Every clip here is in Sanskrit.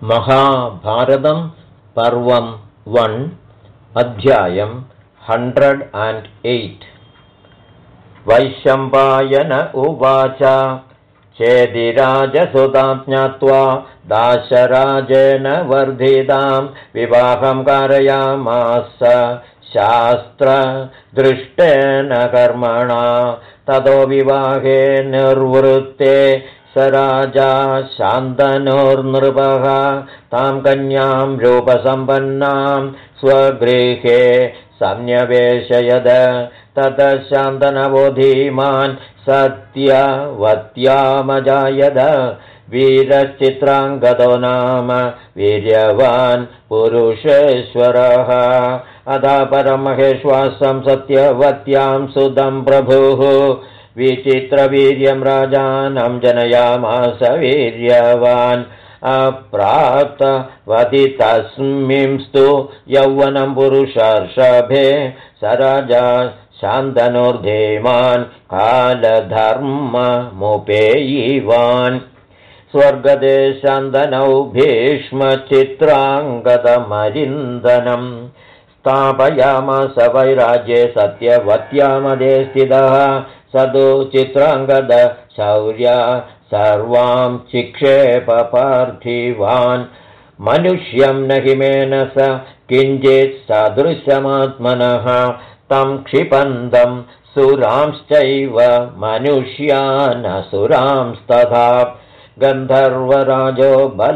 महाभारतं पर्वं 1 अध्यायं 108 वैशम्पायन उवाच चेदिराजसुतां ज्ञात्वा दाशराजेन वर्धितां विवाहं कारयामास शास्त्रदृष्टेन कर्मणा ततो विवाहे निर्वृत्ते स राजा शान्तनुर्नृपः तां कन्यां रूपसम्पन्नां स्वगृहे संन्यवेशयद ततः शान्तनवो धीमान् सत्यवत्यामजायद वीरश्चित्राङ्गदो नाम वीर्यवान् पुरुषेश्वरः अधा परमहेश्वासं सत्यवत्यां सुदं प्रभुः विचित्रवीर्यं राजानं जनयामास वीर्यवान् अप्राप्तवति तस्मिंस्तु यौवनं पुरुषर्षभे स राजा शान्तनुर्धीमान् कालधर्ममुपेयिवान् स्वर्गदे शान्तनौ भीष्मचित्राङ्गदमरिन्दनं स्थापयामास वैराज्ये सत्यवत्यामदे स्थितः सदु चित्राङ्गद शौर्य सर्वां चिक्षेप पार्थिवान् मनुष्यं न हिमेन स किञ्चित् सदृशमात्मनः तं क्षिपन्दं सुरांश्चैव मनुष्यानसुरांस्तथा गन्धर्वराजो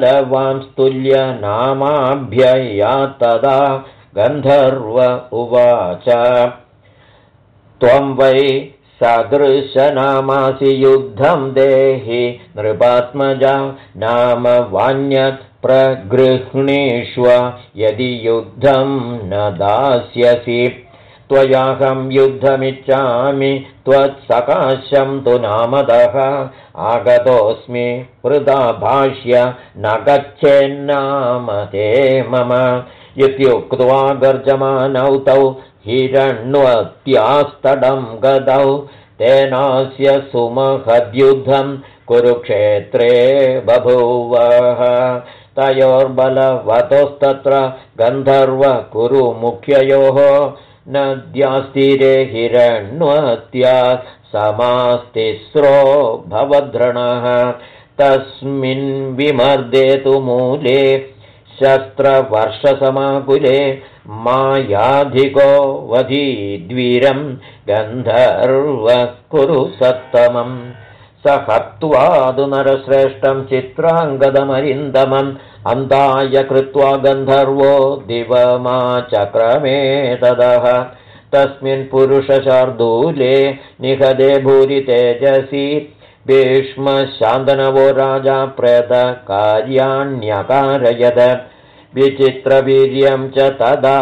बलवांस्तुल्यनामाभ्ययात्तदा गन्धर्व उवाच त्वं वै सदृशनामासि युद्धं देहि नृपात्मजा नाम वान्यत् प्रगृह्णीष्व यदि युद्धं न दास्यसि त्वयाहं युद्धमिच्छामि त्वत्सकाशं तु नामदः आगतोऽस्मि वृथा भाष्य न गच्छेन्नाम ते मम इत्युक्त्वा गर्जमानौ तौ हिरण्वत्यास्तडं गतौ तेनास्य सुमहद्युद्धं कुरुक्षेत्रे बभूवः तयोर्बलवतोस्तत्र गन्धर्व कुरु मुख्ययोः नद्यास्तीरे हिरण्वत्या समास्तिस्रो भवद्रणः तस्मिन् विमर्दे तु मूले शस्त्रवर्षसमाकुले मायाधिको वधीद्वीरं गन्धर्व कुरु सत्तमम् स हत्वादु नरश्रेष्ठं चित्राङ्गदमरिन्दमम् अन्ताय कृत्वा गन्धर्वो दिवमाचक्रमे तदः तस्मिन् पुरुषशार्दूले निहदे भूरि तेजसि भीष्मशान्तनवो राजा प्रेतकार्याण्यकारयद विचित्रवीर्यं च तदा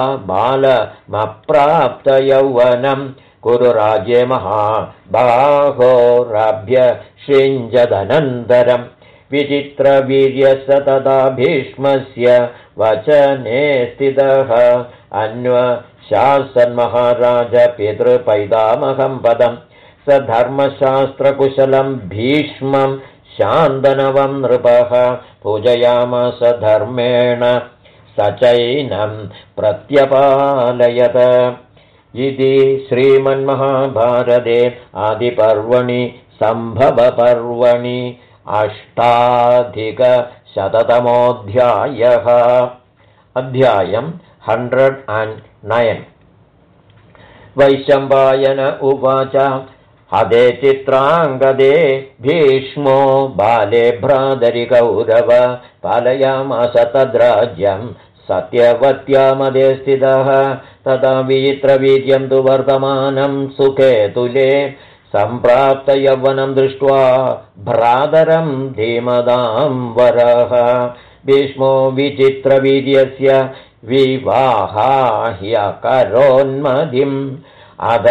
बालमप्राप्तयौवनं कुरु राज्ये महाबाहोरभ्यषिञ्जदनन्तरं विचित्रवीर्यस्य तदा भीष्मस्य वचने स्थितः अन्वशासन्महाराज पितृपैतामहं पदं स धर्मशास्त्रकुशलं भीष्मं शान्तनवं नृपः पूजयामास धर्मेण स चैनं प्रत्यपालयत इति श्रीमन्महाभारते आदिपर्वणि सम्भवपर्वणि अष्टाधिकशततमोऽध्यायः अध्यायं 109 वैशम्पायन उवाच हदे चित्राङ्गदे भीष्मो बाले भ्रातरि कौरव पालयामास तद्राज्यं सत्यवत्यामदे स्थितः तदा विचित्रवीर्यं तु वर्तमानं सुकेतुले सम्प्राप्तयौवनं दृष्ट्वा भ्रातरं धीमदां वरः भीष्मो विचित्रवीर्यस्य विवाहाह्यकरोन्मदिम् अध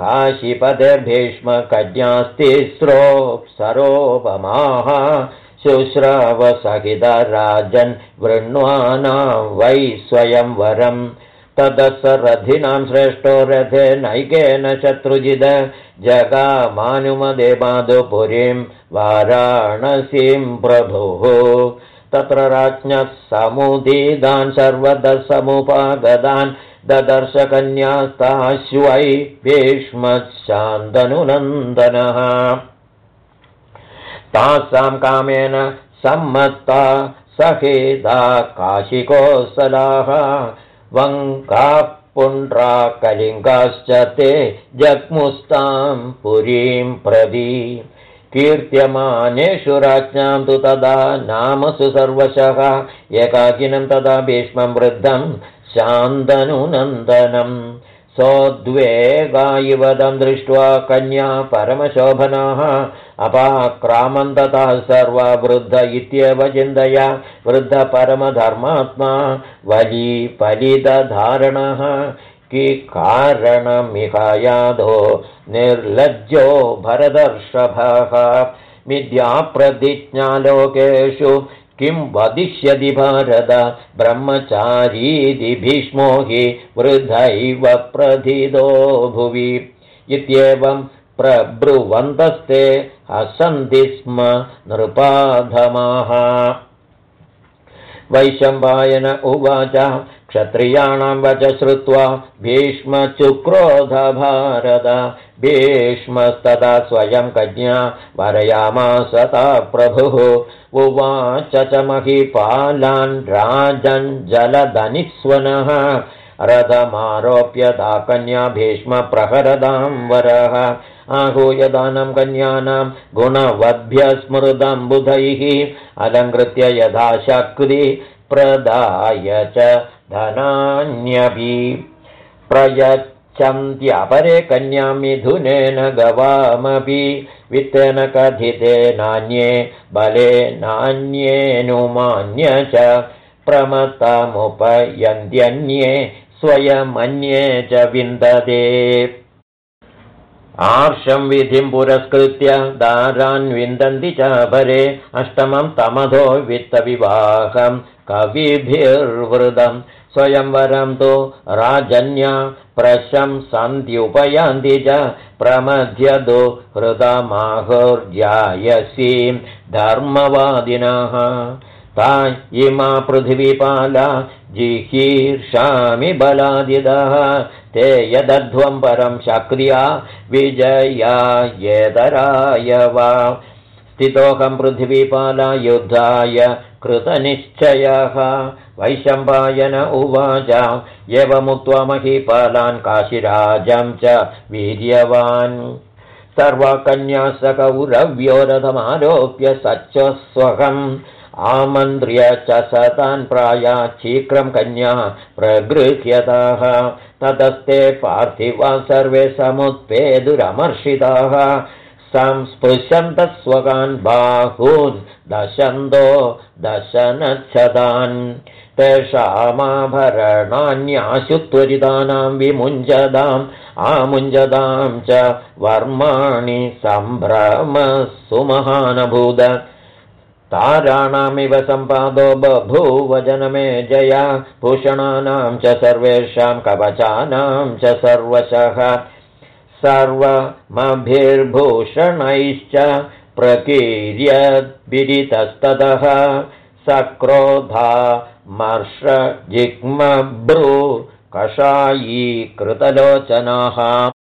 काशीपतिर्भीष्मकन्यास्तिस्रोऽप्सरोपमाः शुश्रावसहितराजन् वृण्वाना वै स्वयंवरम् तदस रथिनां श्रेष्ठो रथेनैकेन शत्रुजिद जगामानुमदे माधुपुरीं वाराणसीं प्रभुः तत्र राज्ञः समुदीदान् सर्वतः समुपागतान् ददर्श कन्यास्ताश्वै भीष्मश्चान्दनुनन्दनः तासां कामेन सम्मत्ता सखेदा काशिकोसलाः वङ्काः पुण्ड्रा कलिङ्गाश्च ते जग्मुस्तां पुरीं प्रति कीर्त्यमानेषु राज्ञां तु तदा नामसु सर्वशः एकाकिनं तदा भीष्मं वृद्धं शान्तनुनन्दनं सोद्वेगायुवदं दृष्ट्वा कन्या परमशोभनाः अपाक्रामं तथा सर्वा वृद्ध इत्येव चिन्तया वृद्ध परमधर्मात्मा वलीफलितधारणः किकारणमिहायाधो निर्लज्जो भरतर्षभः मिथ्याप्रतिज्ञालोकेषु किं वदिष्यति भारत ब्रह्मचारीति भीष्मो हि वृद्धैव प्रथितो भुवि इत्येवं प्रब्रुवन्तस्ते हसन्ति स्म नृपाधमाः वैशम्पायन उवाच क्षत्रियाणां वच श्रुत्वा भीष्मचुक्रोध भारत भीष्मस्तदा स्वयं कन्या वरयामास ता प्रभुः उवाच च महीपालान् राजन् जलधनिस्वनः रथमारोप्य ता कन्या भीष्मप्रहरदां वरः आहूय दानं कन्यानां गुणवद्भ्य स्मृतं बुधैः अलङ्कृत्य यथा शक्ति प्रदाय च धनान्यपि प्रयच्छन्त्यपरे कन्यां मिथुनेन गवामपि वित्तेन कथिते नान्ये बले नान्येनुमान्य च प्रमत्तमुपयन्त्यन्ये स्वयमन्ये च विन्दते आर्षं विधिं पुरस्कृत्य दारान् विन्दन्ति च परे अष्टमं तमधो वित्तविवाहं कविभिर्वृदं स्वयंवरं तु राजन्या प्रशंसन्त्युपयान्ति च प्रमध्यदो हृदमाहुर्जायसीं धर्मवादिनः ता इमा पृथिवीपाला जिहीर्षामि बलादिदः ते यदध्वं परं शक्रिया विजयायेतराय वा स्थितोऽहं पृथिवीपाला युद्धाय कृतनिश्चयः वैशम्पायन उवाच एवमुक्त्वा महीपालान् काशीराजं च वीर्यवान् सर्वकन्या सकौरव्यो रथमारोप्य सच्चस्वहम् आमन्त्र्य च सतान् प्रायात् शीघ्रं कन्या प्रगृह्यताः ततस्ते पार्थिवा सर्वे समुत्पेदुरमर्षिताः संस्पृशन्तः स्वकान् बाहून् दशन्तो दशनच्छदान् तेषामाभरणान्याशु त्वरितानां विमुञ्जदाम् आमुञ्जदां च वर्माणि सम्भ्रमः सुमहानभूत ताराणामिव सम्पादो बभूव जनमे जया भूषणानां च सर्वेषां कवचानां च सर्वशः सर्वमभिर्भूषणैश्च प्रकीर्यद्विदितस्ततः सक्रोधा मर्षजिग्मभ्रू कषायीकृतलोचनाः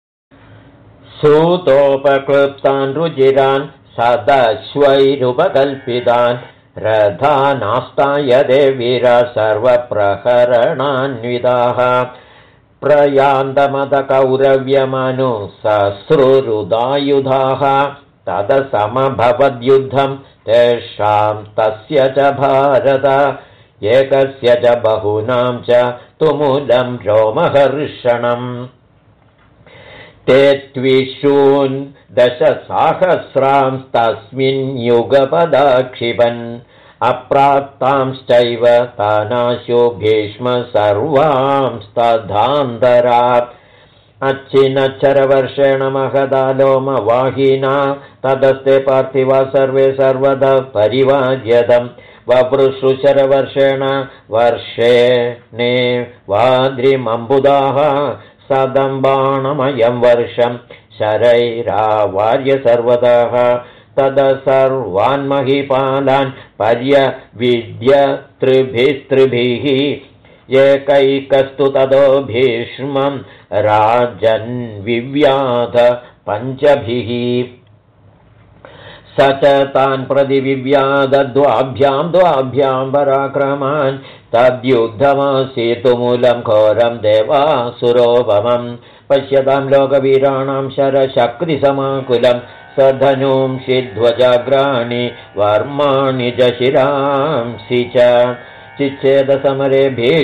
सूतोपक्लृप्तान् रुचिरान् सदश्वैरुपकल्पितान् रथानास्तायते वीरा सर्वप्रहरणान्विताः प्रयान्तमदकौरव्यमनुसश्रुरुदायुधाः तदसमभवद्युद्धं तेषां तस्य च भारत एकस्य च बहूनां च तुमुलं रोमहर्षणम् ते त्विषून् दशसहस्रांस्तस्मिन् युगपदाक्षिपन् अप्राप्तांश्चैव तानाशु भीष्म सर्वांस्तधान्तरात् अच्छिनच्छरवर्षेण महदा लोमवाहिना तदस्ते पार्थिवा सर्वे सर्वदा परिवार्यतम् ववृषुशरवर्षेण वर्षेणे वाद्रिमम्बुदाः सदं बाणमयं वर्षं शरैरावार्य सर्वतः ततः सर्वान् महीपालान् पर्यविद्य त्रिभिस्त्रिभिः एकैकस्तु ततो भीष्मं राजन्विव्याध पञ्चभिः स च तान् प्रतिविव्याध द्वाभ्यां पराक्रमान् तद्युद्धमासीतुमूलं घोरं देवासुरोपमं पश्यतां लोकवीराणां शरशक्तिसमाकुलं सधनुंषि ध्वजाग्राणि वर्माणि च शिरांसि च चिच्छेदसमरे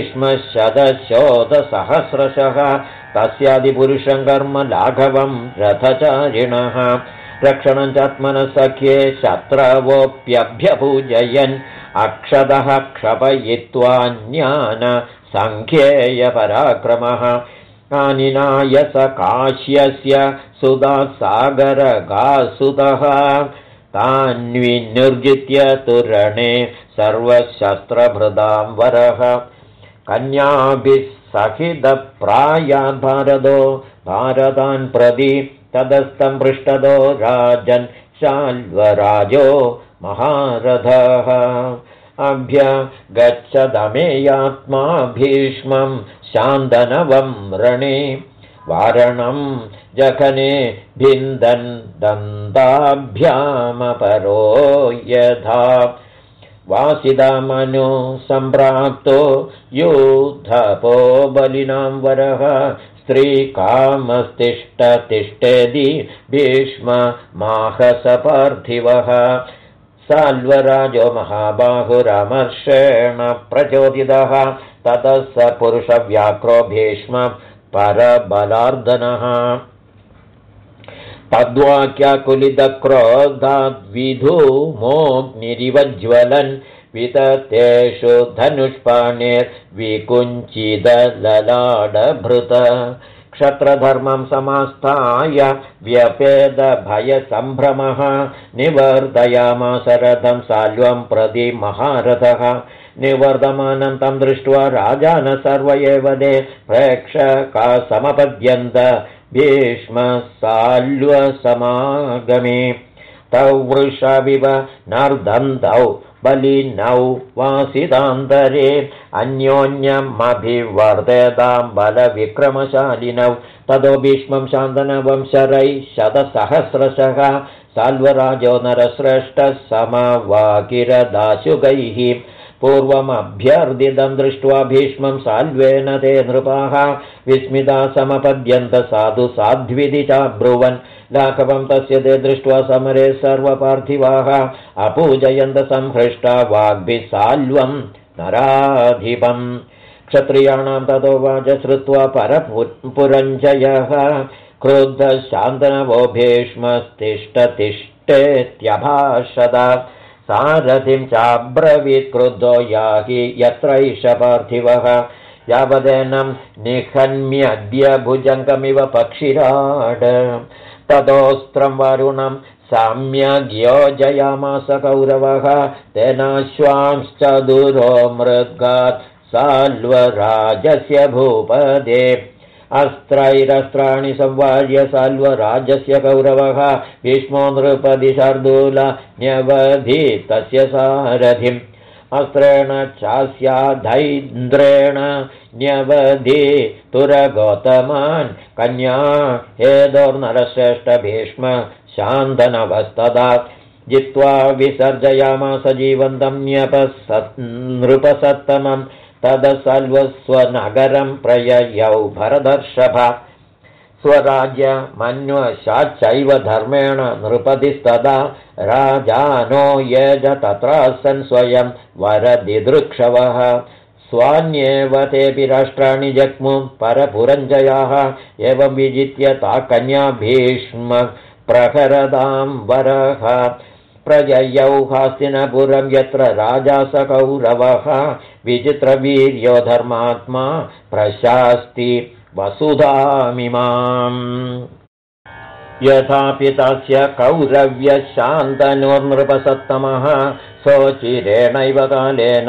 भीष्मशतशोधसहस्रशः तस्यादिपुरुषं कर्म लाघवं रथचारिणः रक्षणं चात्मनः सख्ये शत्रवोऽप्यभ्यपूजयन् अक्षतः क्षपयित्वा ज्ञान सङ्ख्येयपराक्रमः आनिनाय स काश्यस्य सुधासागरगासुतः तान्विनिर्जित्य तुरणे सर्वशस्त्रभृदां वरः कन्याभिः सहितप्रायान् भारतान् प्रति तदस्तं पृष्ठदो राजन् शाल्वराजो महारथः अभ्यगच्छदमेयात्मा भीष्मं शान्तनवं रणे वारणं जघने भिन्दन् दन्ताभ्यामपरो यथा वासिदामनु सम्प्राप्तो युद्धपो बलिनां वरः स्त्रीकामस्तिष्ठतिष्ठेदि भीष्ममाहसपार्थिवः साल्वराजो महाबाहुरमर्षेण प्रचोदितः ततः स पुरुषव्याघ्रो भीष्म परबलार्दनः तद्वाक्यकुलितक्रोधाद्विधूमोऽग्निरिवज्ज्वलन् विततेषु धनुष्पाणेर्विकुञ्चितललाडभृत क्षत्रधर्मं समास्थाय व्यपेदभयसम्भ्रमः निवर्तयामास रथं साल्वं प्रति महारथः निवर्तमानं तं दृष्ट्वा राजानः सर्व एव ते प्रेक्षका समपद्यन्त भीष्मसाल्वसमागमे तौ वृषविव नर्दन्तौ बलिनौ वासितान्तरे अन्योन्यमभिवर्तेतां बलविक्रमशालिनौ ततो भीष्मं शान्तनवं शरैः शतसहस्रशः साल्वराजो नरश्रेष्ठः समवाकिरदाशुगैः पूर्वमभ्यर्दितं दृष्ट्वा भीष्मं साल्वेन ते नृपाः विस्मिता समपद्यन्त साधु साध्विति चाब्रुवन् लाघवं तस्य ते दृष्ट्वा समरे सर्वपार्थिवाः अपूजयन्त संहृष्टा वाग्भिः साल्वं नराधिपम् क्षत्रियाणां ततो वाच श्रुत्वा परपुरञ्जयः क्रुद्धः शान्तनवो भीष्मस्तिष्ठतिष्ठेत्यभाषत सारथिं चाब्रवीत् क्रुद्धो याहि यत्रैष पार्थिवः यावदेनं निहन्म्यद्य भुजङ्गमिव पक्षिराड ततोऽस्त्रं वरुणं सम्यग्योजयामास कौरवः तेनाश्वांश्च दूरो मृगात् साल्वराजस्य भूपदे अस्त्रैरस्त्राणि संवार्य साल्वराजस्य कौरवः भीष्मो नृपति शार्दूल न्यवधीतस्य सारथिम् अस्त्रेण चास्याधैन्द्रेण न्यवधि तुरगौतमान् कन्या हेदोर्नरश्रेष्ठ भीष्म शान्तनवस्तदा जित्वा विसर्जयामास जीवन्तं नृपसत्तमम् तदसल्वस्वनगरं प्रययौ भरदर्षभ स्वराज्यमन्वशाच्चैव धर्मेण नृपतिस्तदा राजानो यज तत्रासन् स्वयं वरदिदृक्षवः स्वान्येव तेऽपि राष्ट्राणि जग्मुं परपुरञ्जयाः एवं विजित्य ता कन्या भीष्म प्रहरदां वरः प्रययौ हास्तिनपुरं यत्र राजा स कौरवः विचित्रवीर्यो धर्मात्मा प्रशास्ति वसुधामिमाम् यथापि तस्य कौरव्यशान्तनोर्नृपसत्तमः सोचिरेणैव कालेन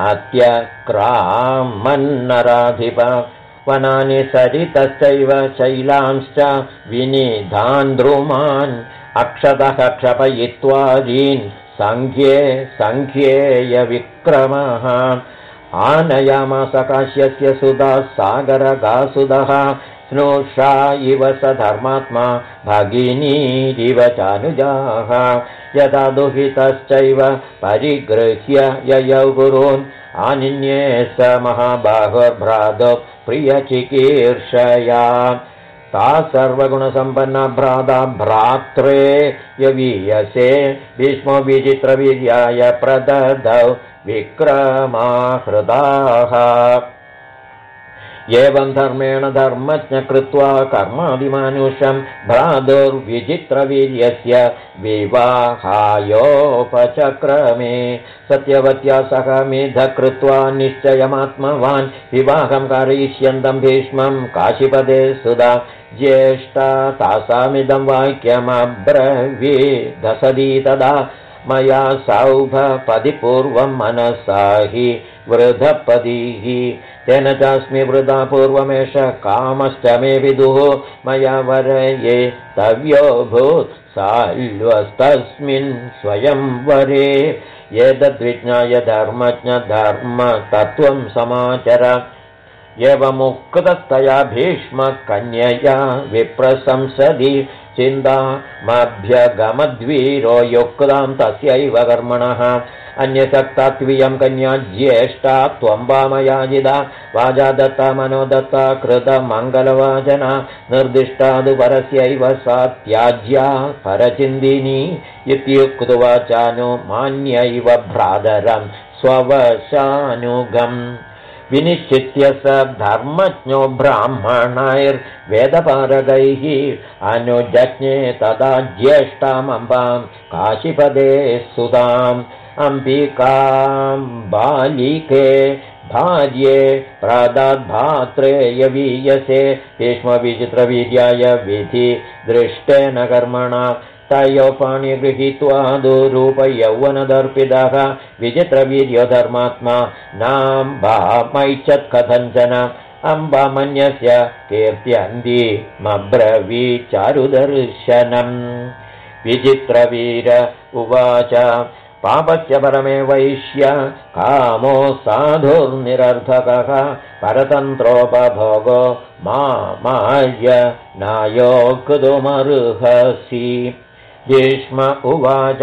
अत्यक्रामन्नराधिप वनानि सरितश्चैव शैलांश्च विनिधान् द्रुमान् अक्षतः क्षपयित्वादीन् सङ्ख्ये सङ्ख्येय विक्रमः आनयामास काश्यस्य सुधा सागरगासुदः स्नुषा इव स धर्मात्मा भगिनीरिव चानुजाः यदा दुहितश्चैव परिगृह्य ययौ गुरून् आनिन्ये स महाबाहुर्भ्रातु प्रियचिकीर्षया ता सर्वगुणसम्पन्ना भ्राता भ्रात्रे यवीयसे भीष्मो विचित्रवीर्याय प्रददौ विक्रमाहृदाः एवं धर्मेण धर्मज्ञ कृत्वा कर्मादिमानुषं भ्रातुर्विचित्रवीर्यस्य विवाहायोपचक्रमे सत्यवत्या सह मेध कृत्वा निश्चयमात्मवान् विवाहं कारयिष्यन्तं भीष्मं काशीपदे सुधा ज्येष्ठा तासामिदं वाक्यमब्रवीदसदी तदा मया सौभपदि पूर्वं मनसा हि वृधपदिः तेन चास्मि वृथा पूर्वमेष कामश्च मे विदुः मया वरये तव्योऽभूत् साल्वस्तस्मिन् स्वयंवरे एतद्विज्ञाय धर्मज्ञ धर्मतत्त्वं समाचर एवमुक्तस्तया भीष्मकन्यया विप्रशंसदि चिन्तामभ्यगमद्वीरो युक्तां तस्यैव कर्मणः अन्यसक्तात्वियं कन्या ज्येष्ठा त्वम्बामयाजिदा वाजा दत्ता मनोदत्ता कृतमङ्गलवाचना निर्दिष्टादु परस्यैव सा त्याज्या परचिन्दिनी इत्युक्तवाचानुमान्यैव भ्रातरं स्ववशानुगम् विनिश्चित्य स धर्मज्ञो ब्राह्मणैर्वेदपारगैः अनुजज्ञे तदा ज्येष्ठामम्बां काशीपदे सुताम् अम्बिकां बालिके भार्ये प्रदद्भात्रे यवीयसे भीष्मविचित्रवीर्याय विधि दृष्टेन कर्मणा तयोपाणि गृहीत्वा दुरूपयौवनदर्पितः विचित्रवीर्यो धर्मात्मा नाम्बामैच्छत् कथञ्चन अम्बामन्यस्य कीर्त्यन्तीमब्रवीचारुदर्शनम् विचित्रवीर उवाच पापस्य परमे वैश्य कामो साधुर्निरर्थकः परतन्त्रोपभोगो मामाय नायोक्तुमर्हसि भीष्म उवाच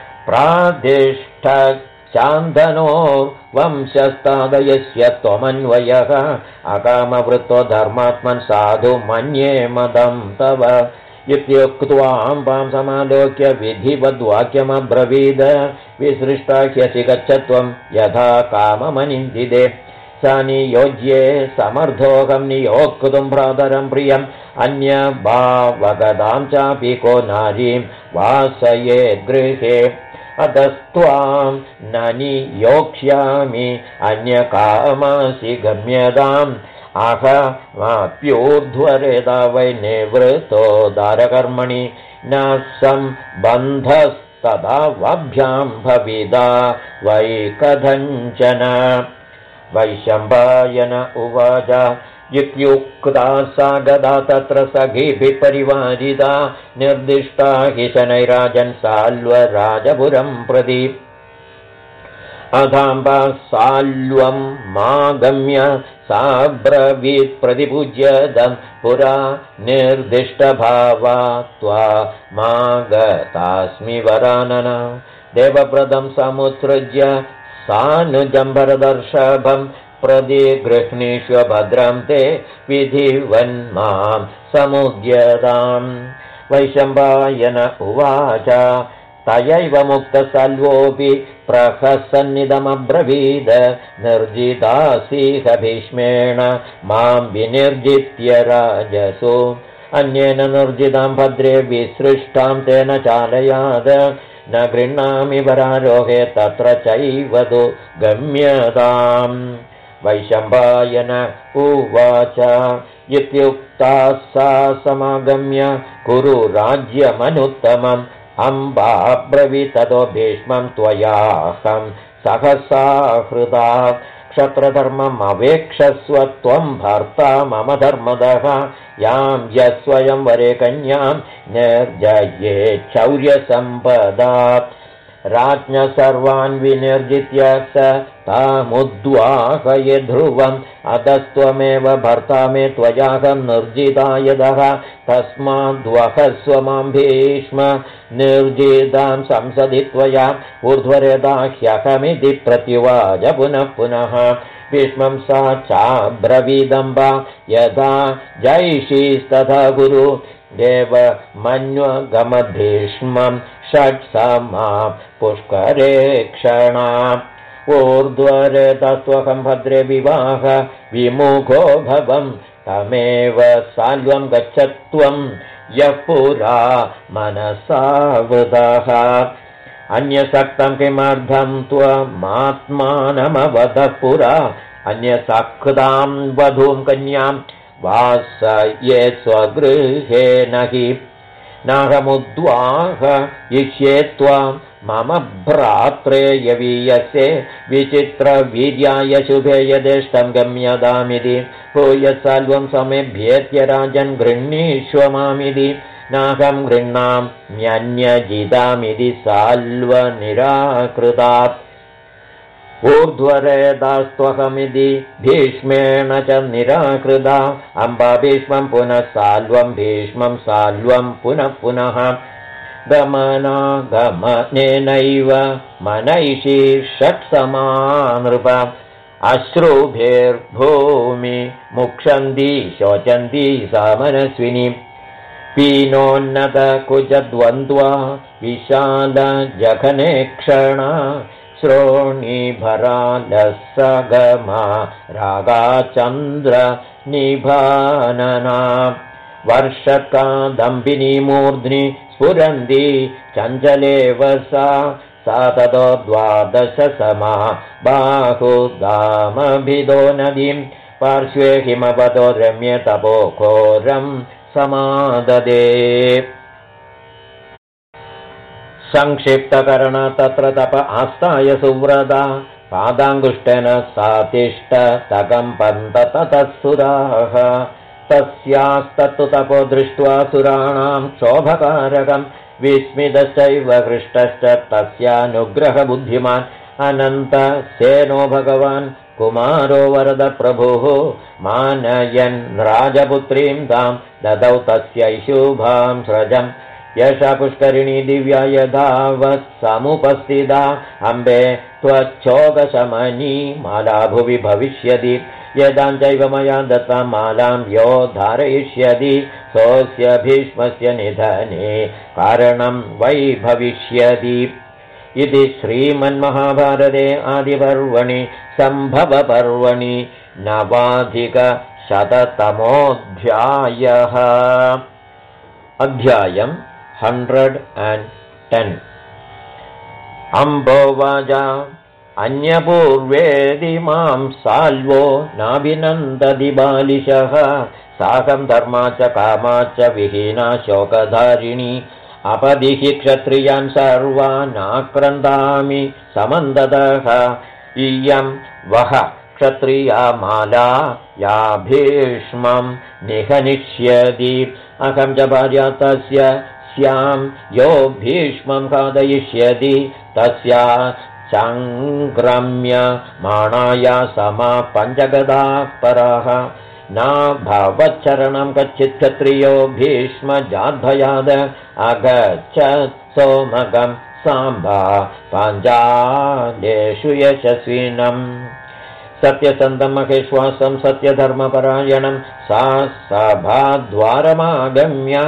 प्रादिष्ठचान्दनो वंशस्तादयस्य त्वमन्वयः अकामवृत्तो धर्मात्मन् साधु मन्ये मदं तव इत्युक्त्वाम्बां समालोक्य विधिवद्वाक्यमब्रवीद विसृष्टा ह्यसि गच्छ त्वं यथा काममनिन्दिते स नियोज्ये समर्थोऽहं नियोक्तुं भ्रातरं प्रियम् अन्यभावगदां चापि को नारीं वासयेद्गृहे अतस्त्वां न नियोक्ष्यामि अन्यकामासि गम्यताम् अहमप्यूर्ध्वरेदा वै निवृतो दारकर्मणि न सम्बन्धस्तदा वभ्यां भविदा वै कथञ्चन वैशम्पायन उवाच इत्युक्ता सा गदा तत्र सखीभिः परिवारिता निर्दिष्टा हि शनैराजन् साल्वराजपुरं प्रति अथाम्बा साल्वं मागम्य साब्रवीत् प्रतिपूज्यदं पुरा निर्दिष्टभावा त्वा मागतास्मि वरानन देवव्रतं समुत्सृज्य सानुजम्बरदर्शभं प्रतिगृह्णीष्व भद्रं ते विधिवन्मां समुद्यताम् वैशम्पायन उवाच तयैव मुक्तसल्वोऽपि प्रहसन्निदमब्रवीद निर्जितासीह भीष्मेण मां विनिर्जित्य राजसु अन्येन निर्जितां भद्रे विसृष्टां तेन चालयाद न गृह्णामि वरारोहे तत्र चैव तु गम्यताम् वैशम्पायन उवाच इत्युक्ता सा समागम्य कुरु राज्यमनुत्तमम् अम्बाब्रवीत् ततो भीष्मं त्वयाहं सहसा हृदा क्षत्रधर्मम् अवेक्षस्व त्वं भर्ता मम धर्मदः यां यस्वयं वरे कन्यां निर्जये शौर्यसम्पदात् राज्ञ सर्वान् विनिर्जित्य स तामुद्वाहये ध्रुवम् अतस्त्वमेव भर्ता मे त्वयाहं निर्जिता यदः तस्माद्वहस्व मां भीष्म निर्जितां संसदि त्वया ऊर्ध्वरेदाह्यहमिति प्रत्युवाच पुनः पुनः भीष्मं सा चाब्रवीदम्बा यथा जैषीस्तथा गुरु देव मन्वगमद्भीष्मं षट्समा पुष्करे क्षणा ऊर्ध्वरेतस्त्वहं भद्रे विवाह विमुखो भवं तमेव साल्वं गच्छत्वं यः पुरा मनसा वृतः अन्यसक्तं किमर्थं त्वमात्मानमवदः पुरा अन्यसक्तां वधूं कन्यां वासये स्वगृहे नहि नाहमुद्वाह इष्ये त्वां मम भ्रात्रे यवीयसे विचित्रवीर्याय शुभे यदेष्टं गम्यतामिति भूयसाल्वं समेभ्येत्य राजन् गृह्णीष्व मामिति नाहं गृह्णाम्यन्यजितामिति साल्वनिराकृतात् ऊर्ध्वरेदास्त्वहमिति भीष्मेण च निराकृता अम्बा भीष्मं पुनः साल्वं भीष्मं साल्वं पुनः पुनः गमनागमनेनैव मनैषी षट्समानृप अश्रुभिर्भूमि मुक्षन्ति शोचन्ति सा मनस्विनी पीनोन्नतकुजद्वन्द्वा विशालजघने क्षणा श्रोणीभरालसगमा रागाचन्द्रनिभानना वर्षकादम्बिनी मूर्ध्नि स्फुरन्ति चञ्चलेव सा ततो द्वादशसमा बाहुदामभिदो नदीं पार्श्वे हिमवतो रम्ये तपोघोरं समाददे संक्षिप्तकरण तत्र तप आस्ताय सुव्रता पादाङ्गुष्ठेन सातिष्ठ तकम्पन्त ततः सुराः तस्यास्तत्तु तपो दृष्ट्वा सुराणां क्षोभकारकं विस्मितश्चैव हृष्टश्च तस्यानुग्रहबुद्धिमान् अनन्तसेनो भगवान् कुमारो वरदप्रभुः मानयन् राजपुत्रीं तां ददौ तस्यै शुभां स्रजम् यशा पुष्करिणी दिव्या यथावत् समुपस्थिता अम्बे त्वच्छोकशमनी माला भुवि भविष्यति यदां चैव मया दत्तां मालां यो धारयिष्यति सोऽस्य भीष्मस्य निधने कारणं वै भविष्यति इति श्रीमन्महाभारते आदिपर्वणि सम्भवपर्वणि 9अधिकशततमोऽध्यायः अध्यायम् 110 अम्बोवाच अन्यपूर्वेदि मां साल्वो नाभिनन्दति बालिशः साकं धर्मा च कामा च विहीना शोकधारिणी अपदिः क्षत्रियान् सर्वानाक्रन्दामि समन्दतः इयं वह क्षत्रिया माला या भीष्मं निहनिष्यति अहं च भार्या तस्य स्यां यो भीष्मं खादयिष्यति तस्या सङ्क्रम्य माणाया समा पञ्चगदा पराः न भवच्चरणं कच्चित् क्षत्रियो भीष्मजाद्भयाद अगच्छत् सोमगं साम्बा पाञ्चालेषु यशस्विनम् सत्यसन्तं महेश्वासं सत्यधर्मपरायणं सा सभाद्वारमागम्य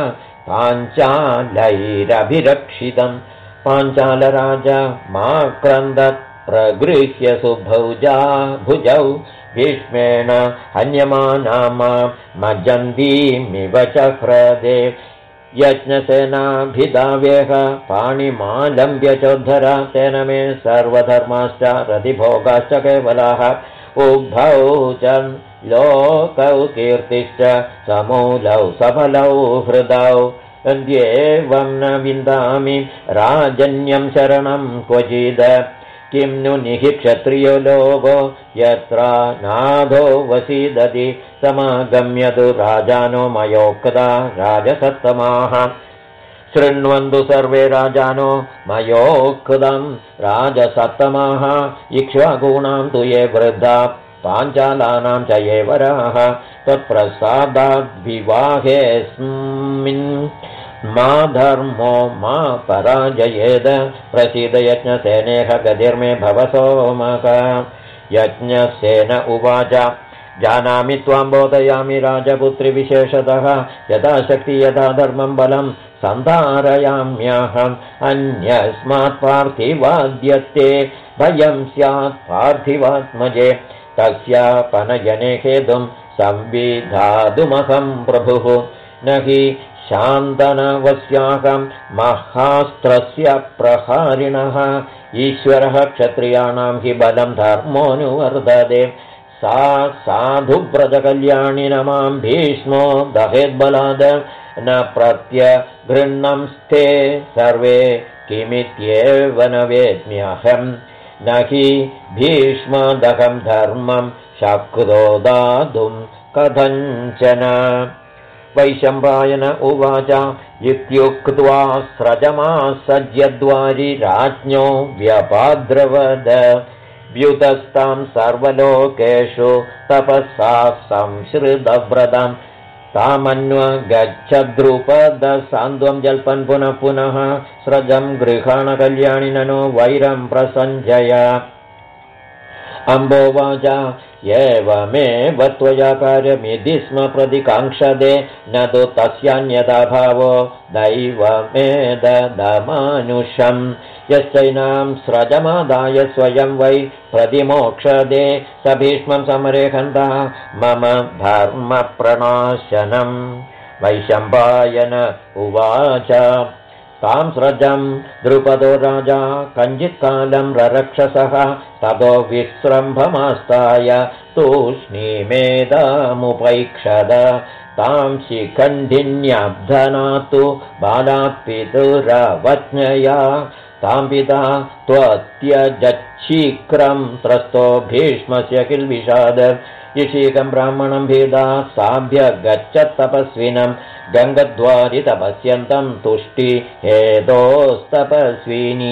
पाञ्चालैरभिरक्षितं पाञ्चालराजा माक्रन्दत् प्रगृह्य सुभुजौ भीष्मेण हन्यमानामा मज्जन्तीमिव च ह्रदे यज्ञसेनाभिधावेह पाणिमालम्ब्य चोद्धरा तेन मे सर्वधर्माश्च रतिभोगाश्च केवलाः उभौ च लोकौ कीर्तिश्च समूलौ सफलौ हृदौ अन्त्येवं न विन्दामि राजन्यं शरणं क्वचिद किं नु निः क्षत्रियो लोको यत्र नाधो वसीदति समागम्यतु राजानो मयोक्ता राजसत्तमाः शृण्वन्तु सर्वे राजानो मयोक्तं राजसत्तमाः इक्ष्वाकूणां तु ये वृद्धा पाञ्चालानां च ये वराः तत्प्रसादाद्विवाहेऽस्मिन् मा धर्मो मा पराजयेद प्रसीद यज्ञसेनेह गतिर्मे भव सोमक यज्ञसेन उवाच जानामि त्वां बोधयामि राजपुत्री विशेषतः यथा शक्ति यथा धर्मं बलं सन्धारयाम्यहम् अन्यस्मात् पार्थिवाद्यते भयं स्यात् पार्थिवात्मजे तस्यापनयने हेतुं संविधातुमहं प्रभुः न हि शान्तनवस्याहं महास्त्रस्य प्रहारिणः ईश्वरः क्षत्रियाणां हि बलं धर्मोऽनुवर्तते सा साधुव्रजकल्याणि न मां भीष्मो दहेद्बलाद न प्रत्यगृह्णंस्ते सर्वे किमित्येव न वेद्म्यहं न हि भीष्मदहं धर्मं शक्रो दातुं कथञ्चन वैशम्पायन उवाच इत्युक्त्वा स्रजमासज्यद्वारि राज्ञो व्यपाद्रवद व्युतस्तां सर्वलोकेषु तपसा संश्रितव्रतं तामन्वगच्छद्रुपदसान्द्वं जल्पन् पुनः पुनः स्रजं गृहाणकल्याणि ननो वैरं प्रसञ्जय अम्बोवाच एवमेव त्वया कार्यमिति स्म प्रतिकाङ्क्षते न तु तस्यान्यथा भावो दैवमेदमानुषम् यश्चैनां स्रजमादाय स्वयं वै प्रतिमोक्षदे स भीष्मं समरे हन्तः मम धर्मप्रणाशनम् वैशम्पायन उवाच तां स्रजं द्रुपदो राजा कञ्चित्कालं ररक्षसः ततो विस्रम्भमास्ताय तूष्णीमेधामुपैक्षद तां शिखण्डिन्यब्धनातु बालापितुरवज्ञया तां पिता त्वत्यजच्छीघ्रं त्रस्तो भीष्मस्य किल्बिषाद ईशीकं ब्राह्मणं भेदा साभ्य गच्छत्तपस्विनं गङ्गद्वारि तपस्यन्तं तुष्टि हेतोस्तपस्विनी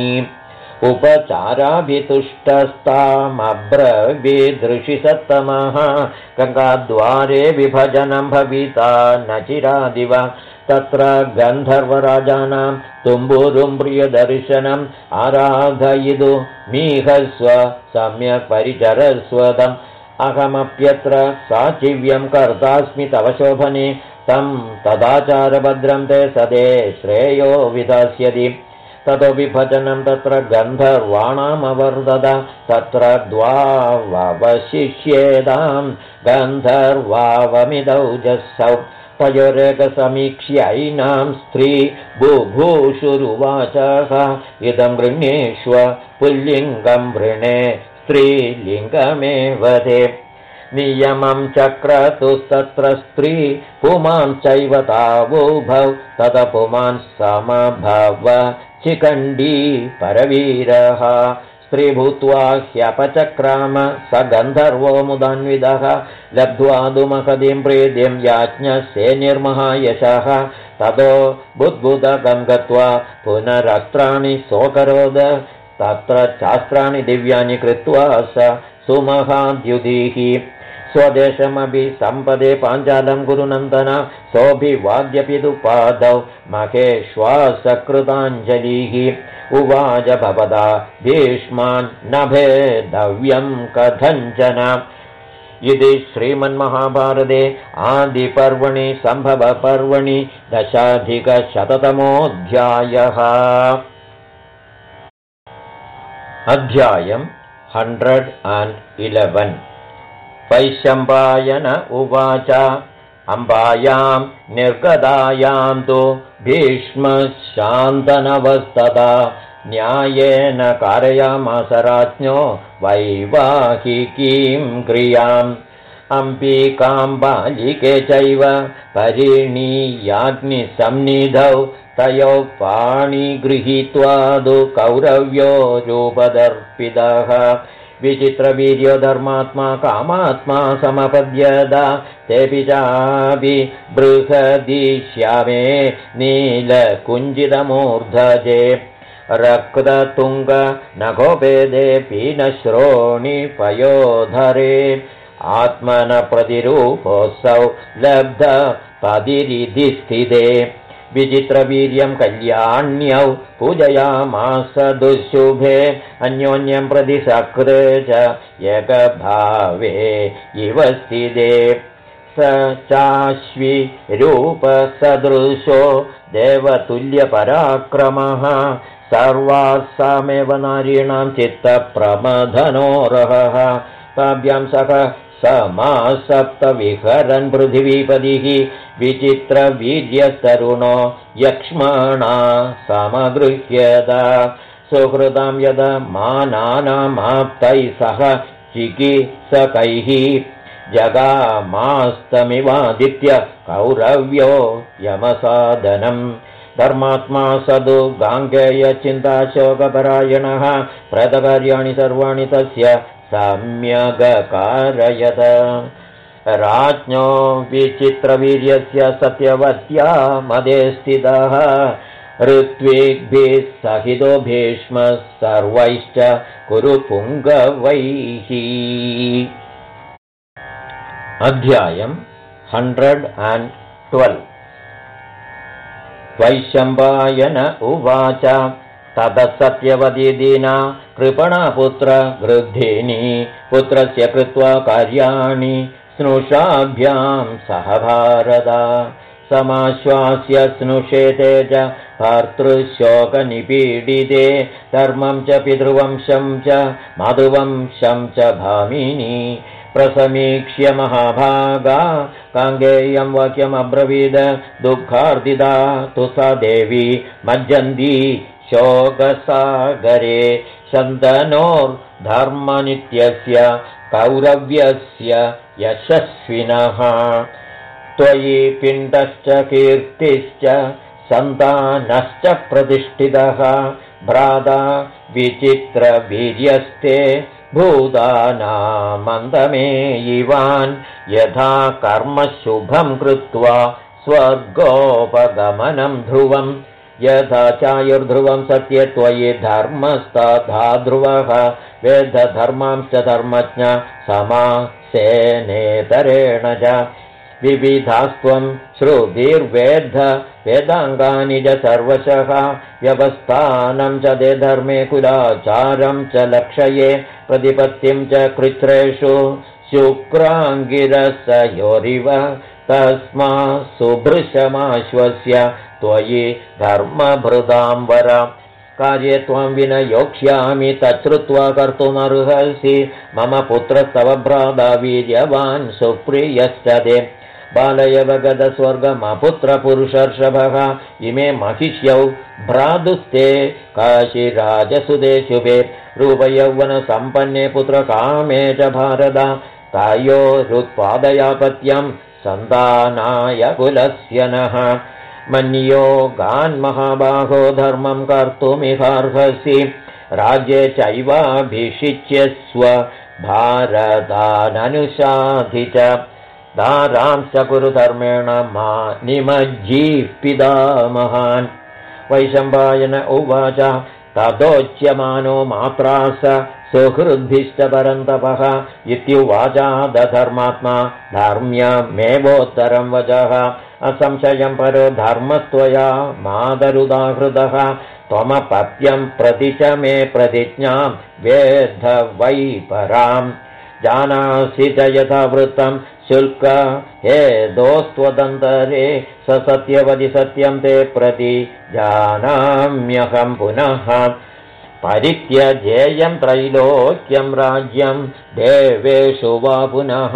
उपचाराभितुष्टस्तामब्रवीदृषिसत्तमः गङ्गाद्वारे विभजनं भविता न चिरादिव तत्र गन्धर्वराजानां तुम्बुरुं प्रियदर्शनम् आराधयितु मीहस्व सम्यक् परिचरस्वदम् अहमप्यत्र साचिव्यं कर्तास्मि तव शोभने तं तदाचारभद्रं ते सदे श्रेयो विधास्यति ततो विभजनं तत्र गन्धर्वाणामवर्धत तत्र द्वावशिष्येदां गन्धर्वावमिदौ जसौ तयोरेकसमीक्ष्यैनां स्त्री बुभूषुरुवाचः इदं गृह्णीष्व पुल्लिङ्गं वृणे स्त्रीलिङ्गमेव ते नियमं चक्रतुस्तत्र स्त्री पुमांश्चैव तावुभौ तत पुमान् समभव शिखण्डी परवीरः स्त्री भूत्वा ह्यपचक्राम स गन्धर्वो मुदान्विदः लब्ध्वा दुमहदीं प्रीतिं याज्ञस्य निर्महायशः ततो बुद्बुदकं गत्वा पुनरस्त्राणि सोऽकरोद तत्र शास्त्राणि दिव्यानि कृत्वा स सुमहाद्युतिः स्वदेशमपि सम्पदे पाञ्चालं गुरुनन्दन सोऽभिवाद्यपितुपादौ महेश्वासकृताञ्जलिः उवाच भवदा भीष्मान् न भेदव्यं कथञ्चन इति श्रीमन्महाभारते आदिपर्वणि सम्भवपर्वणि 10+100तमोऽध्यायः अध्यायम् 111 वैशम्पायन उवाच अम्बायां निर्गतायां तु भीष्मशान्तनवस्तदा न्यायेन कारयामास राज्ञो वैवाहिकीं क्रियाम् अम्बिकां बालिके चैव परिणीयाग्निसन्निधौ तयोः पाणिगृहीत्वा तु कौरव्यो रूपदर्पयन् पिदः विचित्रवीर्यो धर्मात्मा कामात्मा समपद्यदा तेऽपि चापि बृहदिष्यामे नीलकुञ्जितमूर्धजे रक्ततुङ्ग नखोपेदे पीनश्रोणिपयोधरे आत्मन प्रतिरूपोऽसौ लब्ध पदिरिधि स्थिते विचित्रवीर्यं कल्याण्यौ पूजयामास दुःशुभे अन्योन्यं प्रति सकृते च एकभावे इव स्थिते स चाश्विरूपसदृशो देवतुल्यपराक्रमः सर्वासामेव नारीणां चित्तप्रमथनोरहः ताभ्यां सह समासप्तविहरन् पृथिवीपतिः विचित्रवीर्यस्तरुणो यक्ष्मणा समगृह्यता सुहृदां यद मानानामाप्तैः सह चिकित्सकैः जगामास्तमिवादित्य कौरव्यो यमसादनम् धर्मात्मा सदु गाङ्गेयचिन्ताशोकपरायणः प्रतकार्याणि सर्वाणि तस्य सम्यगकारयत राज्ञो विचित्रवीर्यस्य सत्यवत्या मदे स्थितः ऋत्विग्भिः सहितो भीष्मः सर्वैश्च कुरुपुङ्गवैः। अध्यायम् 112 वैशम्पायन उवाच ततः सत्यवती दीना कृपणापुत्र गृद्धिनी पुत्रस्य कृत्वा कार्याणि स्नुषाभ्यां सह भारदा समाश्वास्य स्नुषेते च भर्तृशोकनिपीडिते धर्मं च पितृवंशं च मातृवंशं च भामिनी प्रसमीक्ष्य महाभागा काङ्गेयं वाक्यमब्रवीद दुःखार्दिता तु सा देवी मज्जन्ती शोकसागरे शन्तनोर्धर्मनित्यस्य कौरव्यस्य यशस्विनः त्वयि पिण्डश्च कीर्तिश्च सन्तानश्च प्रतिष्ठितः भ्राता विचित्रवीर्यस्ते भूतानामन्तमेयिवान् यथा कर्मशुभं कृत्वा स्वर्गोपगमनं ध्रुवम् यथा चायुर्ध्रुवं सत्ये त्वयि धर्मस्तथा ध्रुवः वेदधर्मांश्च धर्मज्ञ समासेनेतरेण च विविधास्त्वं श्रुतिर्वेद वेदाङ्गानि च सर्वशः व्यवस्थानं च ते धर्मे कुलाचारं च लक्षये प्रतिपत्तिं च कृच्छ्रेषु शुक्राङ्गिरसयोरिव तस्मा सुभृशमाश्वस्य त्वयि धर्मभृतां वर कार्ये त्वं विनयोक्ष्यामि तच्छ्रुत्वा कर्तुमर्हसि मम पुत्रस्तव भ्राता वीर्यवान् सुप्रियश्च ते बालयवगतस्वर्गमपुत्रपुरुषर्षभः इमे महिष्यौ भ्रातुस्ते काशीराजसुते शुभे रूपयौवनसम्पन्ने पुत्रकामे च भारत तायोरुत्पादयापत्यं सन्तानाय कुलस्य नः मन्योगान्महाबाहो धर्मं कर्तुमिहार्हसि राज्ये चैवाभिषिच्यस्व भारताननुशाधि च दारांश्च कुरु धर्मेण मा निमज्जीः पितामहान् वैशम्पायन उवाच तदोच्यमानो मात्रा स सुहृद्भिश्च परन्तपः इत्युवाचा दधर्मात्मा धर्म्यमेवोत्तरं वचः असंशयं परो धर्मस्त्वया मातरुदाहृतः त्वमपत्यं प्रति च मे प्रतिज्ञां वेद्ध वै परां जानासि च यथा वृत्तं शुल्क हेदोस्त्वदन्तरे स सत्यवति सत्यं ते प्रति जानाम्यहं पुनः परित्यजेयं त्रैलोक्यं राज्यं देवेषु वा पुनः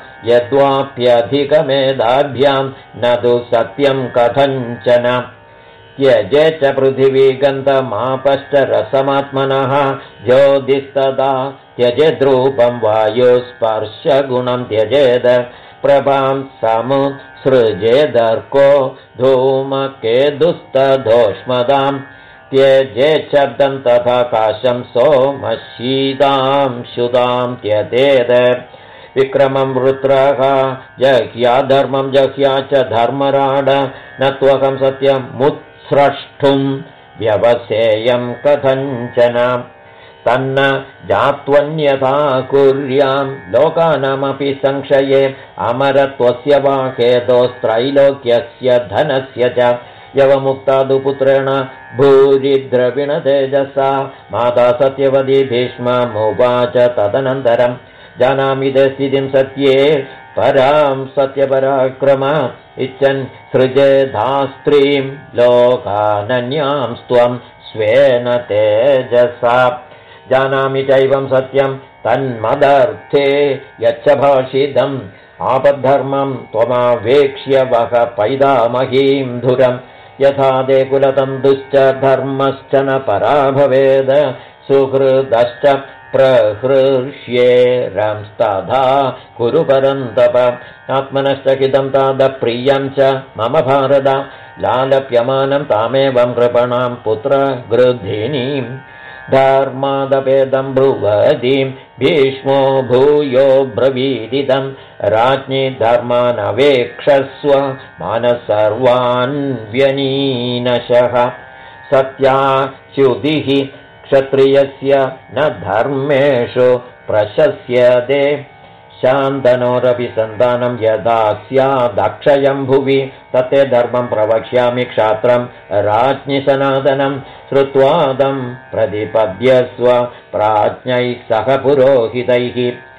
यद्वाप्यधिकमेधाभ्यां न तु सत्यं कथञ्चन त्यजे च पृथिवी गन्धमापश्च रसमात्मनः ज्योतिस्तदा त्यजेद्रूपं वायुस्पर्शगुणं त्यजेद प्रभां समुत्सृजेदर्को धूमकेतुस्तदोष्मदां त्यजेच्छब्दं तथा काशं सोमशीतां शुदां त्यजेद विक्रमं वृत्रः जह्या धर्मं जह्या च धर्मराड न त्वहं सत्यमुत्स्रष्टुं व्यवसेयं कथञ्चन तन्न जात्वन्यथा कुर्यां लोकानामपि संशये अमरत्वस्य वा हेतोस्त्रैलोक्यस्य धनस्य च यवमुक्तादु पुत्रेण भूरिद्रविणतेजसा माता सत्यवती भीष्ममुवाच तदनन्तरं जानामि ते स्थितिं सत्ये परां सत्यपराक्रम इच्छन् सृजेधास्त्रीं लोकानन्यां त्वं स्वेन तेजसा जानामि चैवं सत्यं तन्मदर्थे यच्च भाषितम् आपद्धर्मं त्वमावेक्ष्य वह पैदामहीं धुरं यथा ते कुलतन्तुश्च धर्मश्च न परा भवेद सुहृदश्च प्रहृष्येरंस्तथा कुरु परन्तप आत्मनश्च हितं तादप्रियं च मम भारत लालप्यमानं तामेवं कृपणां पुत्रगृधिनीं धर्मादपेदं भुवतीं भीष्मो भूयो ब्रवीदिदं राज्ञी धर्मानवेक्षस्व मानसर्वान् व्यनीनशः सत्याच्युतिः क्षत्रियस्य न धर्मेषु प्रशस्यते शान्तनोरपि सन्तानं यदा स्यादक्षयं भुवि तते धर्मं प्रवक्ष्यामि क्षात्रं राज्ञि सनातनं श्रुत्वादं प्रतिपद्यस्व प्राज्ञैः सह पुरोहितैः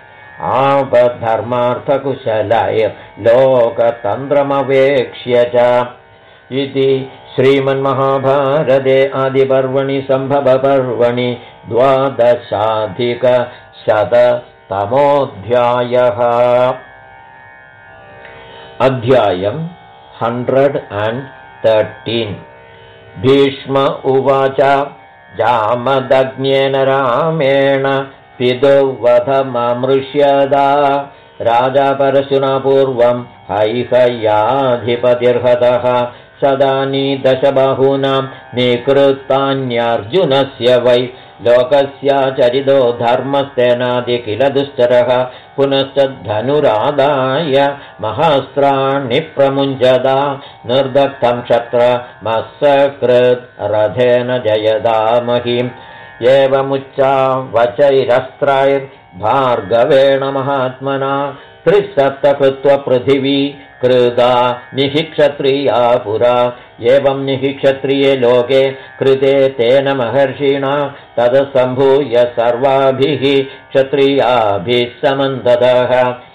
आपद्धर्मार्थकुशलैर्लोकतन्त्रमवेक्ष्य च इति श्रीमन्महाभारते आदिपर्वणि सम्भवपर्वणि 12-तमोऽध्यायः अध्यायं 113 भीष्म उवाच जामदग्न्येन रामेण पितुर्वधममृष्यदा राजा परशुना पूर्वं हैहयाधिपतिर्हतः सदानि दशबाहूनां निकृतान्यर्जुनस्य वै लोकस्याचरितो धर्मस्तेनादि किल दुश्चरः पुनश्च धनुरादाय महास्त्राणि प्रमुञ्चदा निर्दग्धं क्षत्रमसकृत् रथेन जयदा महीम् एवमुच्चावचैरस्त्रैर्भार्गवेण महात्मना 37 कृत्वा पृथिवी कृदा निःक्षत्रिया पुरा एवं निःक्षत्रिये लोके कृते तेन महर्षिणा तदसम्भूय सर्वाभिः क्षत्रियाभिः समन्ततः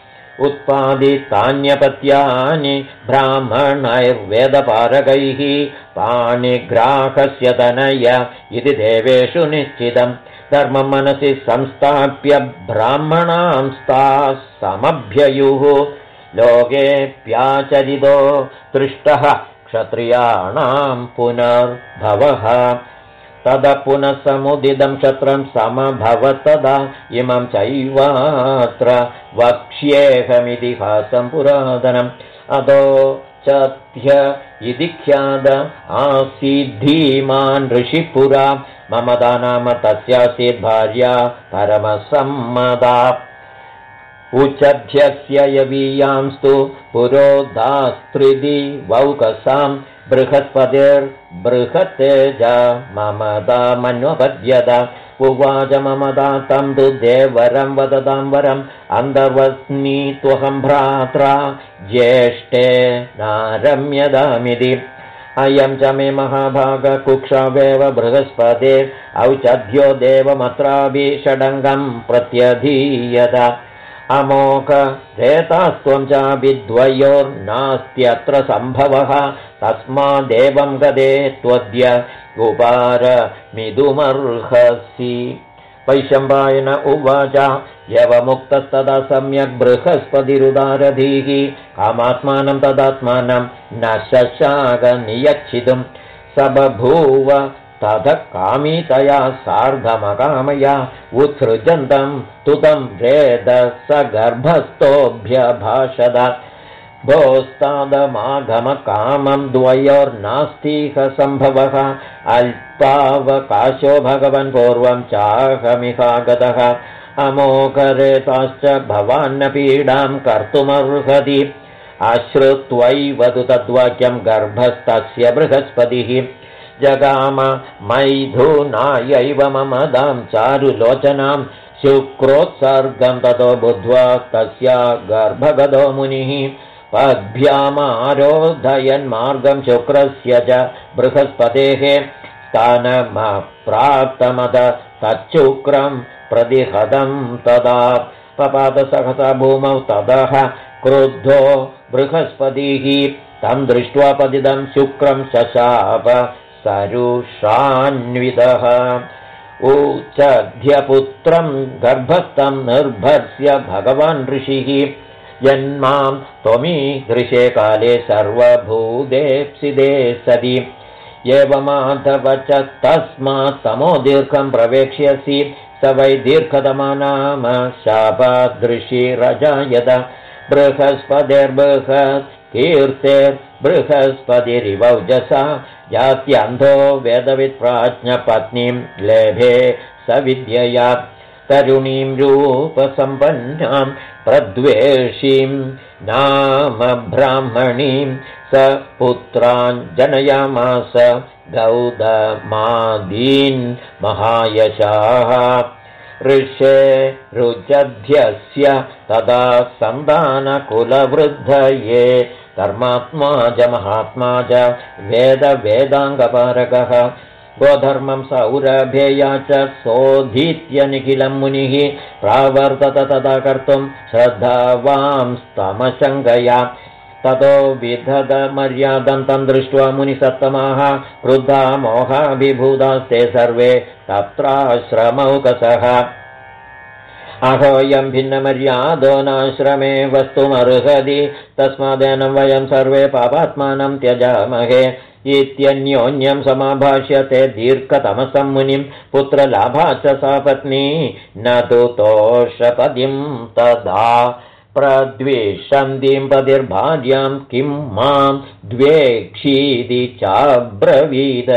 उत्पादितान्यपत्यानि ब्राह्मणैर्वेदपारकैः पाणिग्राहस्य तनय इति देवेषु निश्चितम् धर्मं मनसि संस्थाप्य ब्राह्मणांस्ताः समभ्ययुः लोकेऽप्याचरितो दृष्टः क्षत्रियाणां पुनर्भवः तदा पुनः समुदितं क्षत्रं समभवत्तदा इमं चैवात्र वक्ष्येऽहमितिहासं पुरातनम् अतो चत्य इति ख्यात आसीद्धीमान् ऋषिपुरा ममता नाम तस्यासीत् भार्या परमसम्मता उचभ्यस्य यवीयांस्तु पुरोदास्त्रिदि वौकसां बृहस्पतिर्बृहत्तेज ममता मन्वपद्यत उवाच ममता तं तु देवरं वदतां वरम् अन्तर्वस्मि त्वहं भ्रात्रा ज्येष्ठे नारम्यदामिति अयं च मे महाभागकुक्षावेव बृहस्पते औचध्यो देवमत्राभिषडङ्गं प्रत्यधीयत अमोघ रेतास्त्वं चापि द्वयोर्नास्त्यत्र सम्भवः तस्मादेवं गदे त्वद्य उपारमिदुमर्हसि वैशम्पायन उवाच यवमुक्तस्तदा सम्यक् बृहस्पतिरुदारधीः कामात्मानं तदात्मानं न शशाक नियच्छितुं स बभूव तथ कामितया सार्धमकामया उत्सृजन्तं तुतं वेद स गर्भस्थोऽभ्यभाषत भोस्तादमागमकामं द्वयोर्नास्तिह सम्भवः अल्पावकाशो भगवन् पूर्वं चाहमिहागतः अमोघरेताश्च भवान्न पीडां कर्तुमर्हति अश्रुत्वैवतु तद्वाक्यं गर्भस्तस्य बृहस्पतिः जगाम मैथुनायैव ममदां चारुलोचनां शुक्रोत्सर्गं ततो बुद्ध्वा तस्या गर्भगतो मुनिः पद्भ्यामारोधयन्मार्गं शुक्रस्य च बृहस्पतेः स्थानमप्राप्तमद तच्छुक्रं प्रतिहतं तदा पपातसहसा भूमौ ततः क्रुद्धो बृहस्पतिः तं दृष्ट्वा पतितं शुक्रं शशाप सरुषान्वितः ऊचध्यपुत्रं गर्भस्थं निर्भर्स्य भगवान् ऋषिः यन्मां त्वमीदृशे काले सर्वभूतेप्सिदे सति एवमाधव च तस्मात् तमो दीर्घं प्रवेक्ष्यसि स वै दीर्घतमा नाम शापादृशिरजायत बृहस्पतिर्बृहस्कीर्तेर्बृहस्पतिरिवौजसा यात्यन्धो वेदवित्प्राज्ञपत्नीं लेभे सविद्यया तरुणीं रूपसम्पन्नां प्रद्वेषीं नाम ब्राह्मणीं स पुत्रान् जनयामास गौतमादीन् महायशाः ऋषे रुचध्यस्य तदा सन्तानकुलवृद्धये धर्मात्मा च महात्मा च वेदाङ्गपारकः गोधर्मं सौरभेया च सोऽधीत्य निखिलं मुनिः प्रावर्तत तदा कर्तुं श्रद्धावांस्तमशङ्कया ततो विदधमर्यादं तं दृष्ट्वा मुनिसत्तमाः क्रुद्धा मोहाभिभूतास्ते सर्वे तत्राश्रमौकसः अहोऽयं भिन्नमर्यादो नाश्रमे वस्तुमर्हति तस्मादेनं वयं सर्वे पापात्मानं त्यजामहे इत्यन्योन्यं समाभाष्य ते दीर्घतमसं मुनिं पुत्रलाभाच्च सा पत्नी न तु तोषपदिं तदा प्रद्विषन्तीं पतिर्भार्यां किं मां द्वेक्षीति चाब्रवीद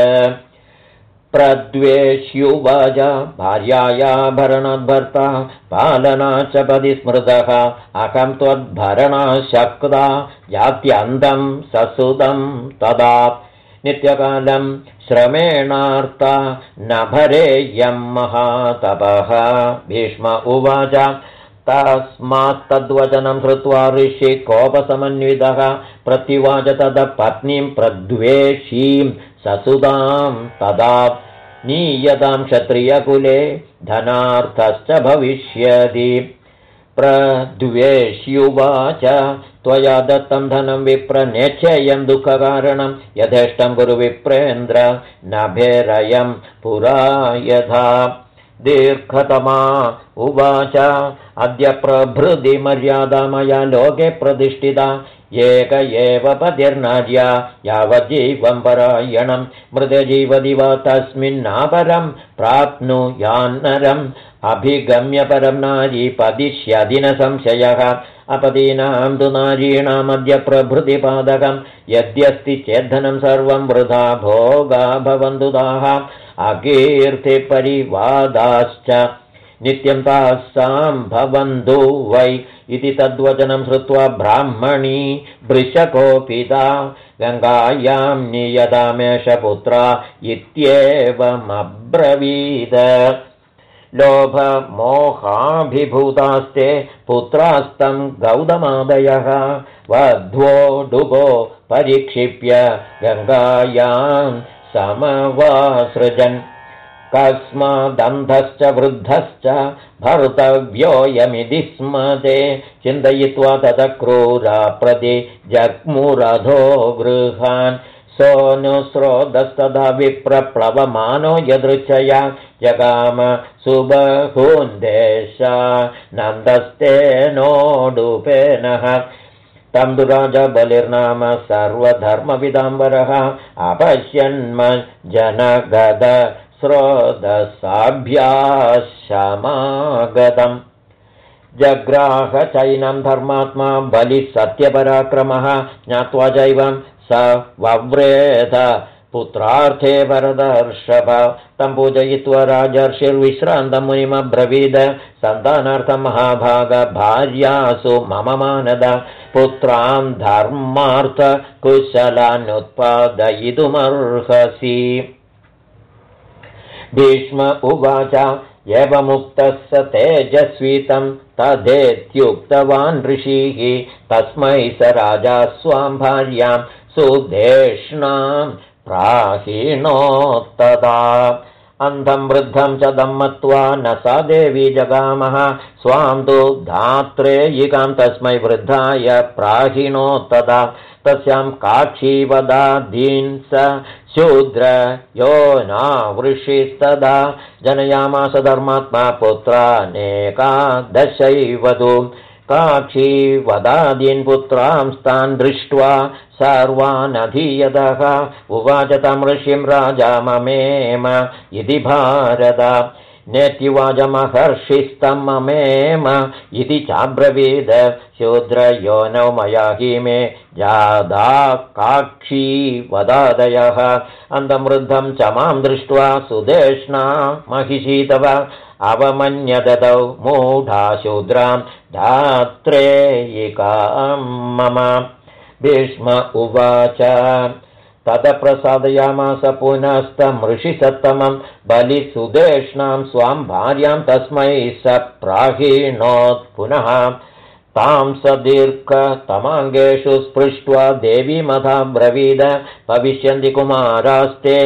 प्रद्वेष्युवाच भार्याया भरणाद्भर्ता पालना च पदि स्मृतः अहं त्वद्भरणाशक्ता जात्यन्तं ससुतं तदा नित्यकालं श्रमेणार्ता न भरेयं महातपः भीष्म उवाच तस्मात्तद्वचनं श्रुत्वा ऋषि कोपसमन्वितः प्रत्युवाच तदा पत्नीं प्रद्वेषीं ससुतां तदा नीयतां क्षत्रियकुले धनार्थश्च भविष्यति प्रद्वेष्युवाच त्वया दत्तं धनं विप्र नेच्छेयं दुःखकारणं यथेष्टं कुरु विप्रेन्द्र न भेरयं पुरा यथा दीर्घतमा उवाच अद्य प्रभृति मर्यादा मया लोके प्रतिष्ठिता एक एव पतिर्नार्या यावज्जीवं परायणं मृते जीवति वा तस्मिन्नापरं प्राप्नुयान्नरम् अभिगम्य परं नारी पदिष्यति न संशयः अपदीनां तु नारीणामद्य प्रभृतिपादकं यद्यस्ति चेद्धनं सर्वं वृथा भोगा भवन्तु ताः अकीर्तिपरिवादाश्च नित्यं तासां भवन्तु वै इति तद्वचनं श्रुत्वा ब्राह्मणी वृषकोपिता गङ्गायां नियतामेष पुत्रा इत्येवमब्रवीद लोभमोहाभिभूतास्ते पुत्रास्तं गौतमादयः वध्वोडुभो परिक्षिप्य गङ्गायां समवासृजन् कस्मादन्धश्च वृद्धश्च भर्तव्योऽयमिति स्मते चिन्तयित्वा ततः क्रूरा प्रति जग्मुरधो गृहान् सोऽनुस्रोतस्तदा विप्रप्लवमानो यदृच्छया जगाम सुबहून्देशा नन्दस्तेनोडुपेनः तं तु राजा बलिर्नाम सर्वधर्मविदाम्बरः अपश्यन्म जनगद स्रोतसाभ्याशमागतम् जग्राह चैनं धर्मात्मा बलिः सत्यपराक्रमः ज्ञात्वा चैवं स वव्रेध पुत्रार्थे वरदर्षभ तं पूजयित्वा राजर्षिर्विश्रान्तं मुनिमब्रवीद सन्तानार्थं महाभाग भार्यासु मम मानद पुत्रां धर्मार्थ कुशलानुत्पादयितुमर्हसि। भीष्म उवाच एवमुक्तः स तेजस्वीतं तदेत्युक्तवान् ऋषिः तस्मै स राजा स्वां भार्यां सुदेष्णां प्राहीणोत्तदा अन्धं वृद्धं च दम्मत्वा न सा देवी जगामः स्वां तु धात्रेयिकां तस्मै वृद्धाय प्राहीणोत्तदा तस्यां काक्षीवदाधीन् स शूद्र यो नावृषिस्तदा जनयामास धर्मात्मा पुत्रानेकादशैवधू काक्षीवदादीन् पुत्रांस्तान् दृष्ट्वा सर्वानधीयतः उवाच तं ऋषिं राजा ममेम इति भारत नेत्युवाचमहर्षिस्तं ममेम इति चाब्रवीद शूद्रयोनौ मया हि मे जादा काक्षी वदादयः अन्धमृद्धं च मां दृष्ट्वा सुदेष्णा महिषीतव अवमन्यदतौ मूढा शूद्रां धात्रेयिकां मम। भीष्म उवाच ततप्रसादयामास पुनस्तं ऋषिसत्तमं बलिसुदेष्णां स्वां भार्यां तस्मै स प्राहीणोत् पुनः तां स दीर्घतमाङ्गेषु स्पृष्ट्वा देवीमथा ब्रवीद भविष्यन्ति कुमारास्ते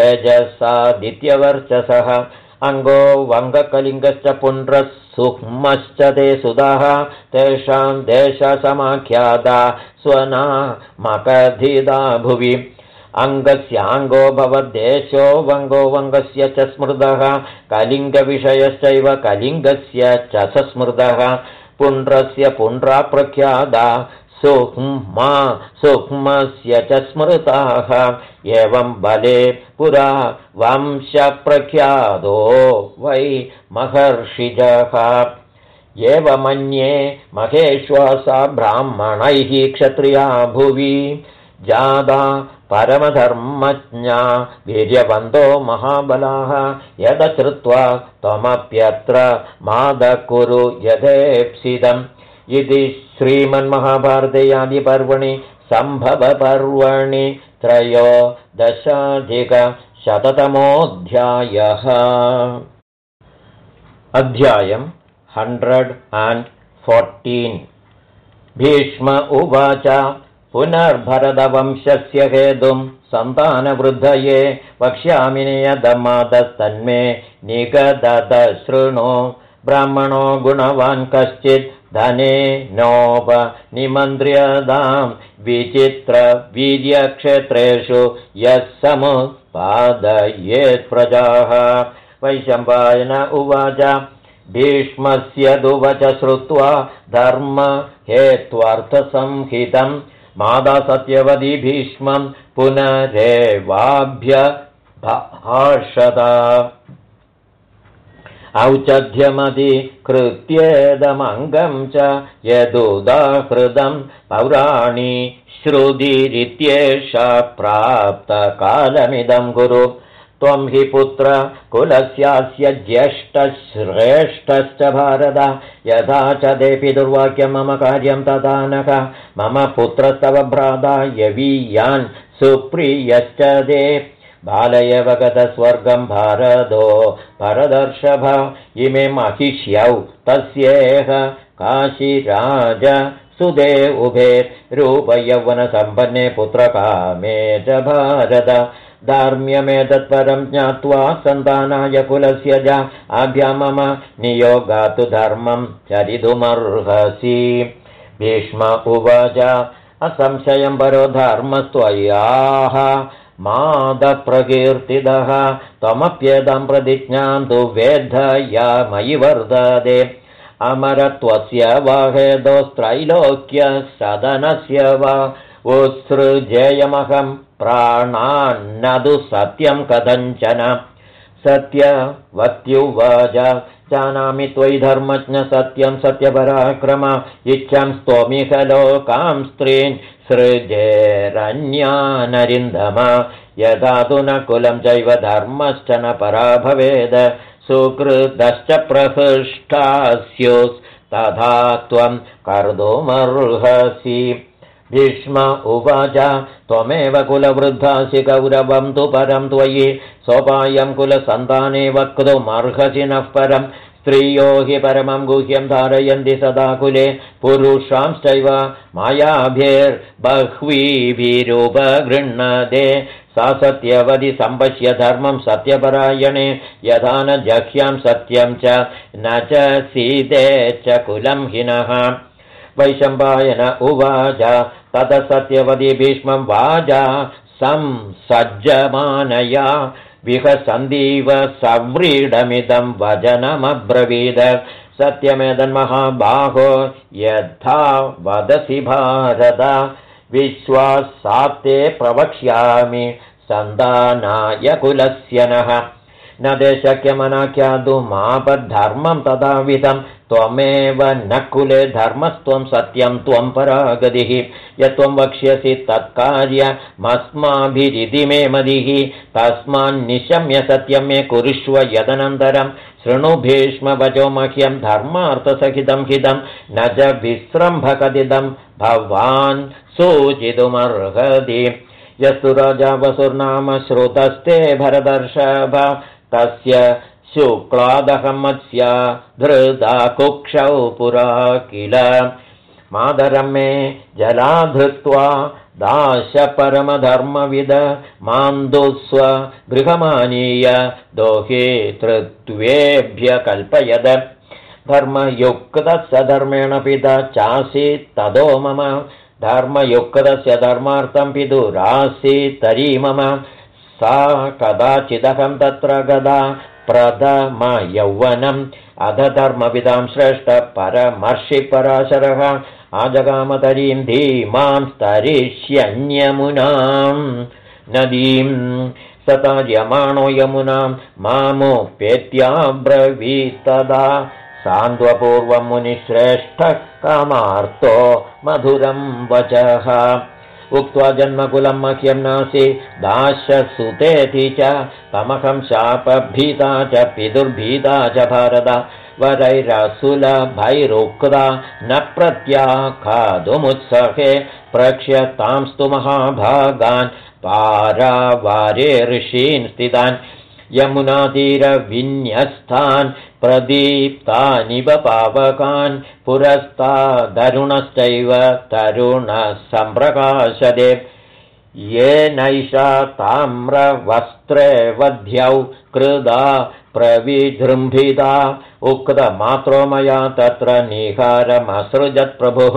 तेजसादित्यवर्चसः अङ्गो वङ्गकलिङ्गश्च पुण्ड्रः सुक्ष्मश्च ते सुधाः तेषां देशसमाख्याता स्वना मकधिदा भुवि अङ्गस्याङ्गो भवद्देशो वङ्गो वङ्गस्य च स्मृतः कलिङ्गविषयश्चैव कलिङ्गस्य च सस्मृतः पुण्ड्रस्य पुण्ड्रा प्रख्याता सुक्ष्मा सुक्ष्मस्य च स्मृताः एवं बले पुरा वंशप्रख्यातो वै महर्षिजः एवमन्ये महेश्वासा ब्राह्मणैः क्षत्रिया भुवि जादा परमधर्मज्ञा वीर्यवन्तो महाबलाः यदश्रुत्वा त्वमप्यत्र मादकुरु यथेप्सितम् इति श्रीमन्महाभारते आदिपर्वणि सम्भवपर्वणि 13-शततमोऽध्यायः। अध्यायम् 114। भीष्म उवाच पुनर्भरतवंशस्य हेतुं सन्तानवृद्धये वक्ष्यामि नियतमादस्तन्मे निगदत शृणु ब्राह्मणो गुणवान् कश्चित् धने नोपनिमन्त्र्यतां विचित्रवीर्यक्षेत्रेषु यः समुत्पादयेत् प्रजाः। वैशम्पायन उवाच भीष्मस्य दुवच श्रुत्वा धर्महेत्वर्थसंहितं माता सत्यवती भीष्मं पुनरेवाभ्यभाषत औचध्यमधिकृत्येदमङ्गं च यदुदाहृतं पौराणी श्रुतिरित्येषा प्राप्तकालमिदं गुरु त्वं हि पुत्र कुलस्यास्य ज्येष्ठश्रेष्ठश्च भारत यथा च देपि दुर्वाक्यं मम कार्यं तथा नः मम पुत्रस्तव भ्राता यवीयान् सुप्रियश्च दे बालयव गतस्वर्गं भारतो परदर्शभ इमे महिष्यौ तस्येह काशीराज सुदे उभे रूपयौवनसम्पन्ने पुत्रकामे च भारत धार्म्यमेतत्परं ज्ञात्वा सन्तानाय कुलस्य च आभ्या मम नियोगातु धर्मं चरितुमर्हसि। भीष्म उवाच असंशयं परो धर्मस्त्वयाः मादप्रकीर्तितः त्वमप्येतां प्रतिज्ञां तु वेद्धया मयि वर्तते अमरत्वस्य वा हेतोस्त्रैलोक्य सदनस्य वा उत्सृजेयमहं प्राणान्नदु सत्यं कथञ्चन। सत्यवत्युवाच जानामि त्वयि धर्मज्ञ सत्यं सत्यपराक्रम इच्छां स्तोमिह लोकां स्त्रीन् सृजेरन्यानरिन्दम यदा तु न कुलं चैव धर्मश्च न परा भवेद सुकृतश्च प्रहृष्टा स्युस्तथा त्वं कर्तुमर्हसि भीष्म उवाच त्वमेव कुलवृद्धासि कौरवं तु परं त्वयि सोपायं कुलसन्ताने वक्तुमर्हसि नः परं स्त्रियो हि परमं गुह्यं धारयन्ति सदा कुले पुरुषांश्चैव मायाभिर्बह्वीभिरुपगृह्णते सा सत्यवति सम्पश्य धर्मं सत्यपरायणे यथा न जह्यां सत्यं च न च सीते च कुलं हिनः वैशम्पायन उवाच ततः सत्यवती भीष्मं वाचा संसज्जमानया विहसन्दीव सव्रीडमिदं वचनमब्रवीद सत्यमेतन्महाबाहो यथा वदसि भारत विश्वासात्ते प्रवक्ष्यामि सन्तानाय कुलस्य नः न ते शक्यमनाख्यातुमापद्धर्मं तथाविधं त्वमेव न कुले धर्मस्त्वं सत्यं त्वं परागतिः यत्त्वं वक्ष्यसि तत्कार्यमस्माभिरिति मे मदिः तस्मान्निशम्य सत्यं मे कुरुष्व यदनन्तरं शृणु भीष्मवचो मह्यं धर्मार्थसहितं हितं न च विस्रम्भकथितं भवान् सूचितुमर्हति यस्तु राजा वसुर्नाम श्रुतस्ते भरतर्षभ तस्य शुक्लादहं मत्स्या धृता कुक्षौ पुरा किल मादरं मे जला धृत्वा दाश परमधर्मविद मान्दुस्व गृहमानीय दोहे तृत्वेभ्य कल्पयद धर्मयुक्तस्य धर्मेण पिता चासीत् तदो मम धर्मयुक्तस्य धर्मार्थं पितुरासीत् तरी मम सा कदाचिदहं तत्र गदा प्रथमयौवनम् अध धर्मविदां श्रेष्ठ परमर्षि पराशरः आजगामतरीं धीमां स्तरिष्यन्यमुनां नदीं सतार्यमाणो यमुनां मामुपेत्याब्रवीत्तदा सान्त्वपूर्वं मुनिश्रेष्ठः कामार्तो मधुरं वचः उक्त्वा जन्मकुलं मह्यं नासि दाशसुतेति च तमहं शापभीता च पितुर्भीता च भारत वरैरसुलभैरुक्ता न प्रत्याखातुमुत्सहे प्रक्ष्यतांस्तु महाभागान् पारावारे ऋषीन् स्थितान् यमुनातीरविन्यस्तान् प्रदीप्तानिव पावकान् पुरस्तादरुणश्चैव तरुणः सम्प्रकाशते येनैषा ताम्रवस्त्रे वध्यौ कृदा प्रविजृम्भिता उक्तमात्रो मया तत्र निहारमसृजत् प्रभुः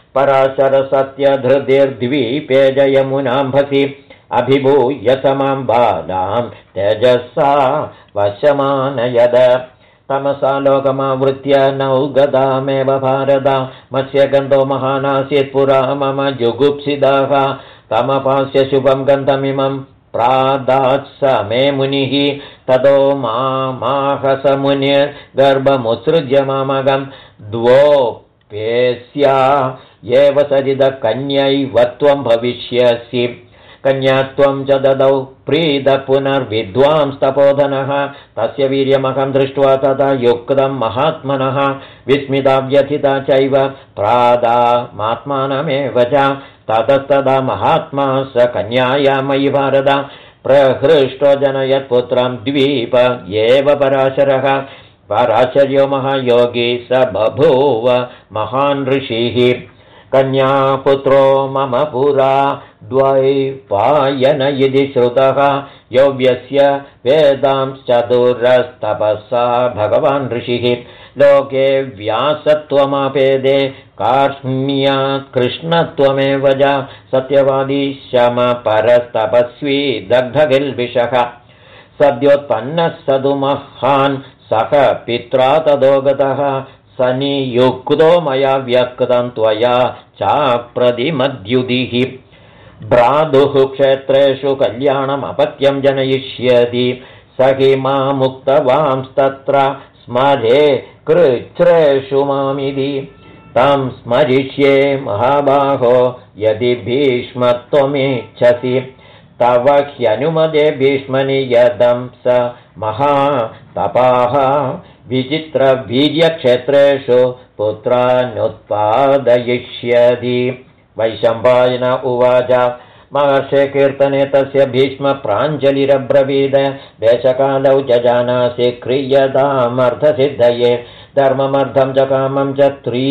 पराशरसत्यधृतिर्द्वीपे जयमुनाम्भसि अभिभूय समां बालां तेजसा वशमानयद तमसा लोकमावृत्य नौगदामेव भारत मत्स्यगन्धो महानासीत् पुरा मम जुगुप्सिदाः तमपास्य शुभं गन्धमिमं प्रादात् स मे मुनिः ततो मामाहस मुनिर्गर्भमुत्सृज्य मामगं द्वोऽप्येस्या एव सरिदकन्यैव त्वं भविष्यसि कन्यात्वं च ददौ प्रीत पुनर्विद्वांस्तपोधनः तस्य वीर्यमहं दृष्ट्वा तदा युक्तं महात्मनः विस्मिता व्यथिता चैव प्रादामात्मानमेव च ततस्तदा महात्मा स कन्याया मयि भारत प्रहृष्टो जनयत्पुत्रं द्वीप एव पराशरः पराशर्यो महायोगी स बभूव महान् ऋषिः कन्यापुत्रो मम पुरा द्वैपायन इति श्रुतः योऽव्यस्य वेदांश्चतुरस्तपसा भगवान् ऋषिः लोके व्यासत्वमापेदे कार्ष्ण्यात् कृष्णत्वमेव च सत्यवादी शमपरस्तपस्वी दग्धकिल्बिषः सद्योत्पन्नः सदु महान् सह पित्रा तदो गतः सनियुक्तो मया व्यक्तं त्वया चाप्रतिमद्युदिः भ्रातुः क्षेत्रेषु कल्याणमपत्यं जनयिष्यति स हि मामुक्तवांस्तत्र स्मरे कृच्छ्रेषु मामिति तं स्मरिष्ये महाबाहो यदि भीष्मत्वमिच्छसि तव ह्यनुमते भीष्मनि यदं स महातपाः विचित्रवीर्यक्षेत्रेषु पुत्रानुत्पादयिष्यति। वैशम्पायन उवाच महर्षे कीर्तने तस्य भीष्मप्राञ्जलिरब्रवीद देशकालौ च जानासि क्रियतामर्थसिद्धये धर्ममर्थं च कामं च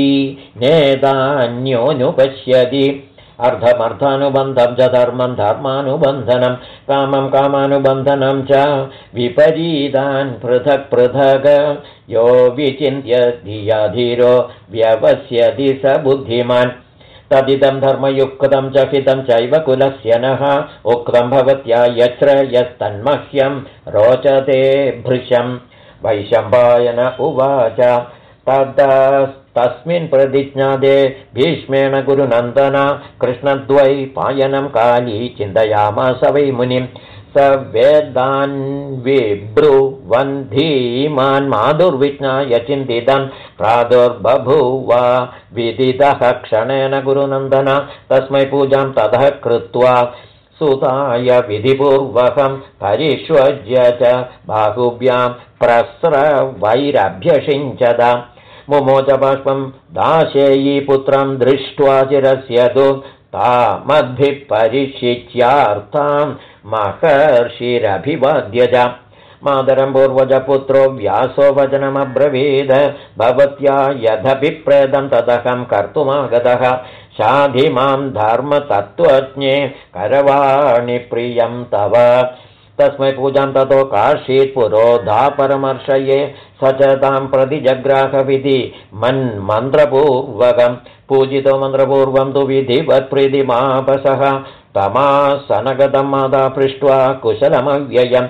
त्रीनेतान्योऽनुपश्यति अर्धमर्थानुबन्धं च धर्मं धर्मानुबन्धनं कामं कामानुबन्धनं च विपरीतान् पृथक् पृथक् यो विचिन्त्य धिया धीरो व्यवस्यति स बुद्धिमान् तदिदं धर्मयुक्तं च हितं चैव कुलस्य नः उक्तं भवत्या यत्र यस्तन्मह्यं रोचते भृशम्। वैशम्पायन उवाच तस्मिन् प्रतिज्ञादे भीष्मेण गुरुनन्दन कृष्णद्वैपायनं काली चिन्तयामास वै मुनिं स वेदान् विब्रुवन् धीमान् माधुर्विज्ञाय चिन्तितं प्रादुर्बभूव विदितः क्षणेन गुरुनन्दन तस्मै पूजां ततः कृत्वा सुताय विधिपूर्वकं परिष्वज्य च बाहुभ्यां प्रस्रवैरभ्यषिञ्चद मुमोच बाष्पं दाशेयी पुत्रं दृष्ट्वा चिरस्य तु तामद्भिः परिशिच्यार्तां महर्षिरभिवाद्य च मातरं पूर्वजपुत्रो व्यासो वचनमब्रवीद भवत्या यदभिप्रेतं तदहं कर्तुमागतः शाधि मां धर्मतत्त्वज्ञे करवाणि प्रियं तव तस्मै पूजां ततो काशीत् पुरोधा परमर्शये स च तां प्रति जग्राहविधि मन्मन्त्रपूर्वकं पूजितो मन्त्रपूर्वं तु विधिवत् प्रीतिमापसः तमासनगतं माता पृष्ट्वा कुशलमव्ययं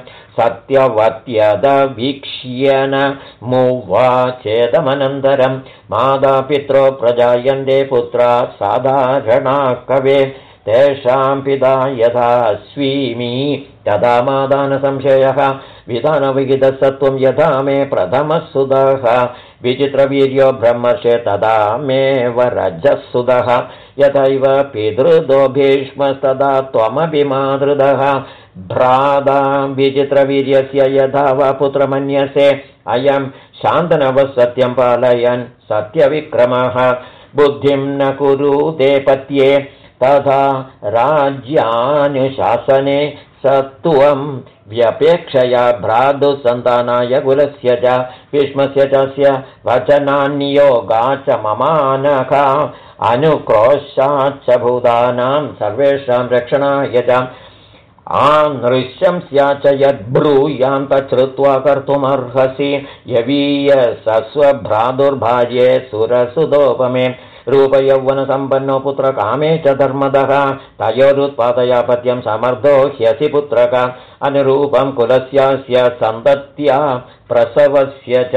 सत्यवत्यदवीक्ष्यन मुवाचेदमनन्तरं मातापित्रो प्रजायन्ते पुत्रा साधारणा कवे तेषां पिता यथा स्वीमि तदा मादानसंशयः विधानविहितसत्त्वं यथा मे प्रथमः सुतः विचित्रवीर्यो ब्रह्मर्षे तदा मेव रजःसुतः यथैव पितृदो भीष्मस्तदा त्वमपि मातृदः भ्राता विचित्रवीर्यस्य यथा वा पुत्रमन्यसे अयं शान्तनवः सत्यं पालयन् सत्यविक्रमः बुद्धिं न कुरुते पत्ये तथा राज्यानुशासने सत्त्वं व्यपेक्षया भ्रातुसन्तानाय कुलस्य च भीष्मस्य च वचनान्योगा च ममानखा अनुक्रोशाच्च भूतानां सर्वेषां रक्षणाय च आनृश्यंस्या च यद्ब्रूयां तच्छ्रुत्वा कर्तुमर्हसि यवीय सस्वभ्रातुर्भार्ये सुरसुतोपमे रूपयौवनसम्पन्नो पुत्रकामे च धर्मदः तयोरुत्पादयापत्यं समर्थो ह्यसि पुत्रक अनुरूपं कुलस्यास्य सन्तत्या प्रसवस्य च।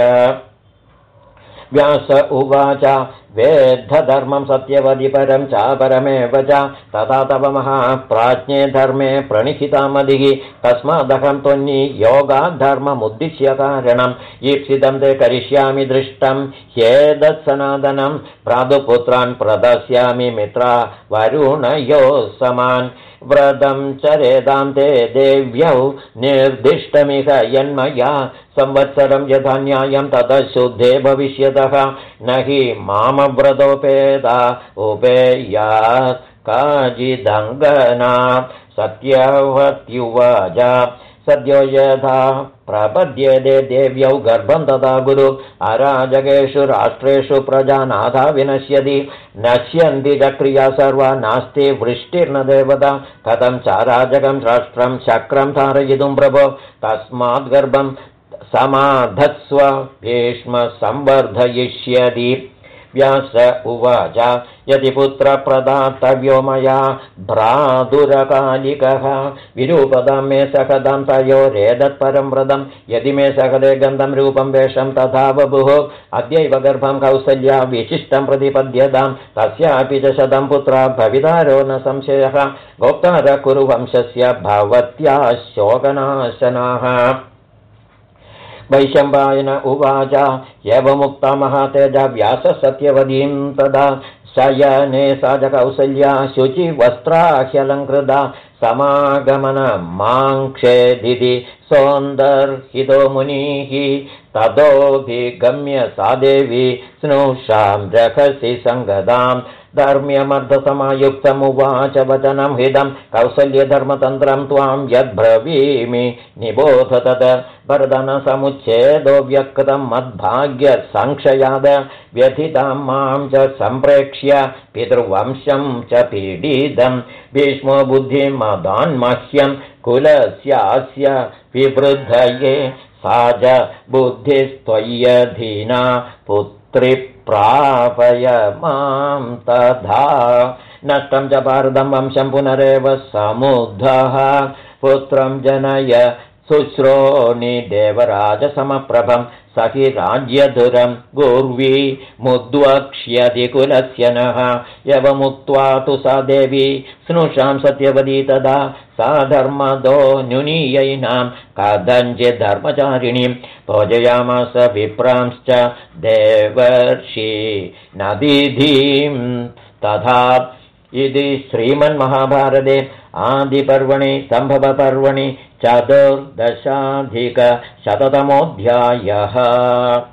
व्यास उवाच वेद्धधर्मं सत्यवदि परं चापरमेव च तथा तव महाप्राज्ञे धर्मे प्रणिहितामधिः तस्मादहं त्वन्नियोगाद्धर्ममुद्दिश्य कारणम् ईप्सितं ते करिष्यामि दृष्टं ह्येतत्सनातनं भ्रातुपुत्रान् प्रदास्यामि मित्रा वरुणयोः समान् व्रतं चरेदां ते देव्यौ निर्दिष्टमिह यन्मया संवत्सरं यथा न्यायं ततः शुद्धे भविष्यतः न हि मामव्रतोपेदा उपेयात् काचिदङ्गना सत्यवत्युवाच सद्यो यथा प्रपद्येते देव्यौ गर्भं तथा गुरु अराजकेषु राष्ट्रेषु प्रजानाथा विनश्यति नश्यन्ति च क्रिया सर्वा नास्ति वृष्टिर्न देवता कथं चाराजकं राष्ट्रं शक्रं धारयितुं प्रभो तस्मात् गर्भं समाधत्स्व भीष्म संवर्धयिष्यति। व्यास उवाच यदि पुत्रप्रदातव्यो मया भ्रातुरकालिकः विरूपदां मे सखदां तयोरेतत्परं व्रतं यदि मे सखदे गन्धं रूपं वेषं तथा बभुः अद्यैव गर्भं कौसल्या विशिष्टं प्रतिपद्यतां तस्यापि च 100 पुत्रा भवितारो न संशयः गोप्तार कुरु वंशस्य भवत्या शोकनाशनाः। वैशम्पायन उवाच एवमुक्ता महातेजा व्याससत्यवतीं तदा शयने सा च कौसल्या शुचिवस्त्राह्यलङ्कृता समागमनमाङ्क्षेदिति सौन्दर्हितो मुनिः ततोऽभिगम्य सा देवी स्नुषां रहसि सङ्गदां धर्म्यमर्धसमायुक्तमुवाच वचनं हिदं कौसल्यधर्मतन्त्रं त्वां यद्ब्रवीमि निबोध तत् वरदनसमुच्छेदो व्यक्तं मद्भाग्यसंक्षयाद व्यथितां मां च सम्प्रेक्ष्य पितृवंशं च पीडितं भीष्मो बुद्धिमदान्मह्यं कुलस्यास्य विवृद्धये सा च बुद्धिस्त्वय्यधीना पुत्री प्रापय मां तथा नष्टं च भारतं वंशं पुनरेव समुद्धः पुत्रं जनय शुश्रोणि देवराजसमप्रभं स हि राज्यधुरं गुर्वी मुद्वक्ष्यति कुलस्य नः यवमुक्त्वा तु सा देवी स्नुषां सत्यवती तदा सा धर्मदो नुनीयैनां कथञ्चिद्धर्मचारिणीं भोजयामास विप्रांश्च देवर्षि नदीधीं तथा इति श्रीमन्महाभारते आदिपर्वणि सम्भवपर्वणि 14 अधिकशततमोऽध्यायः।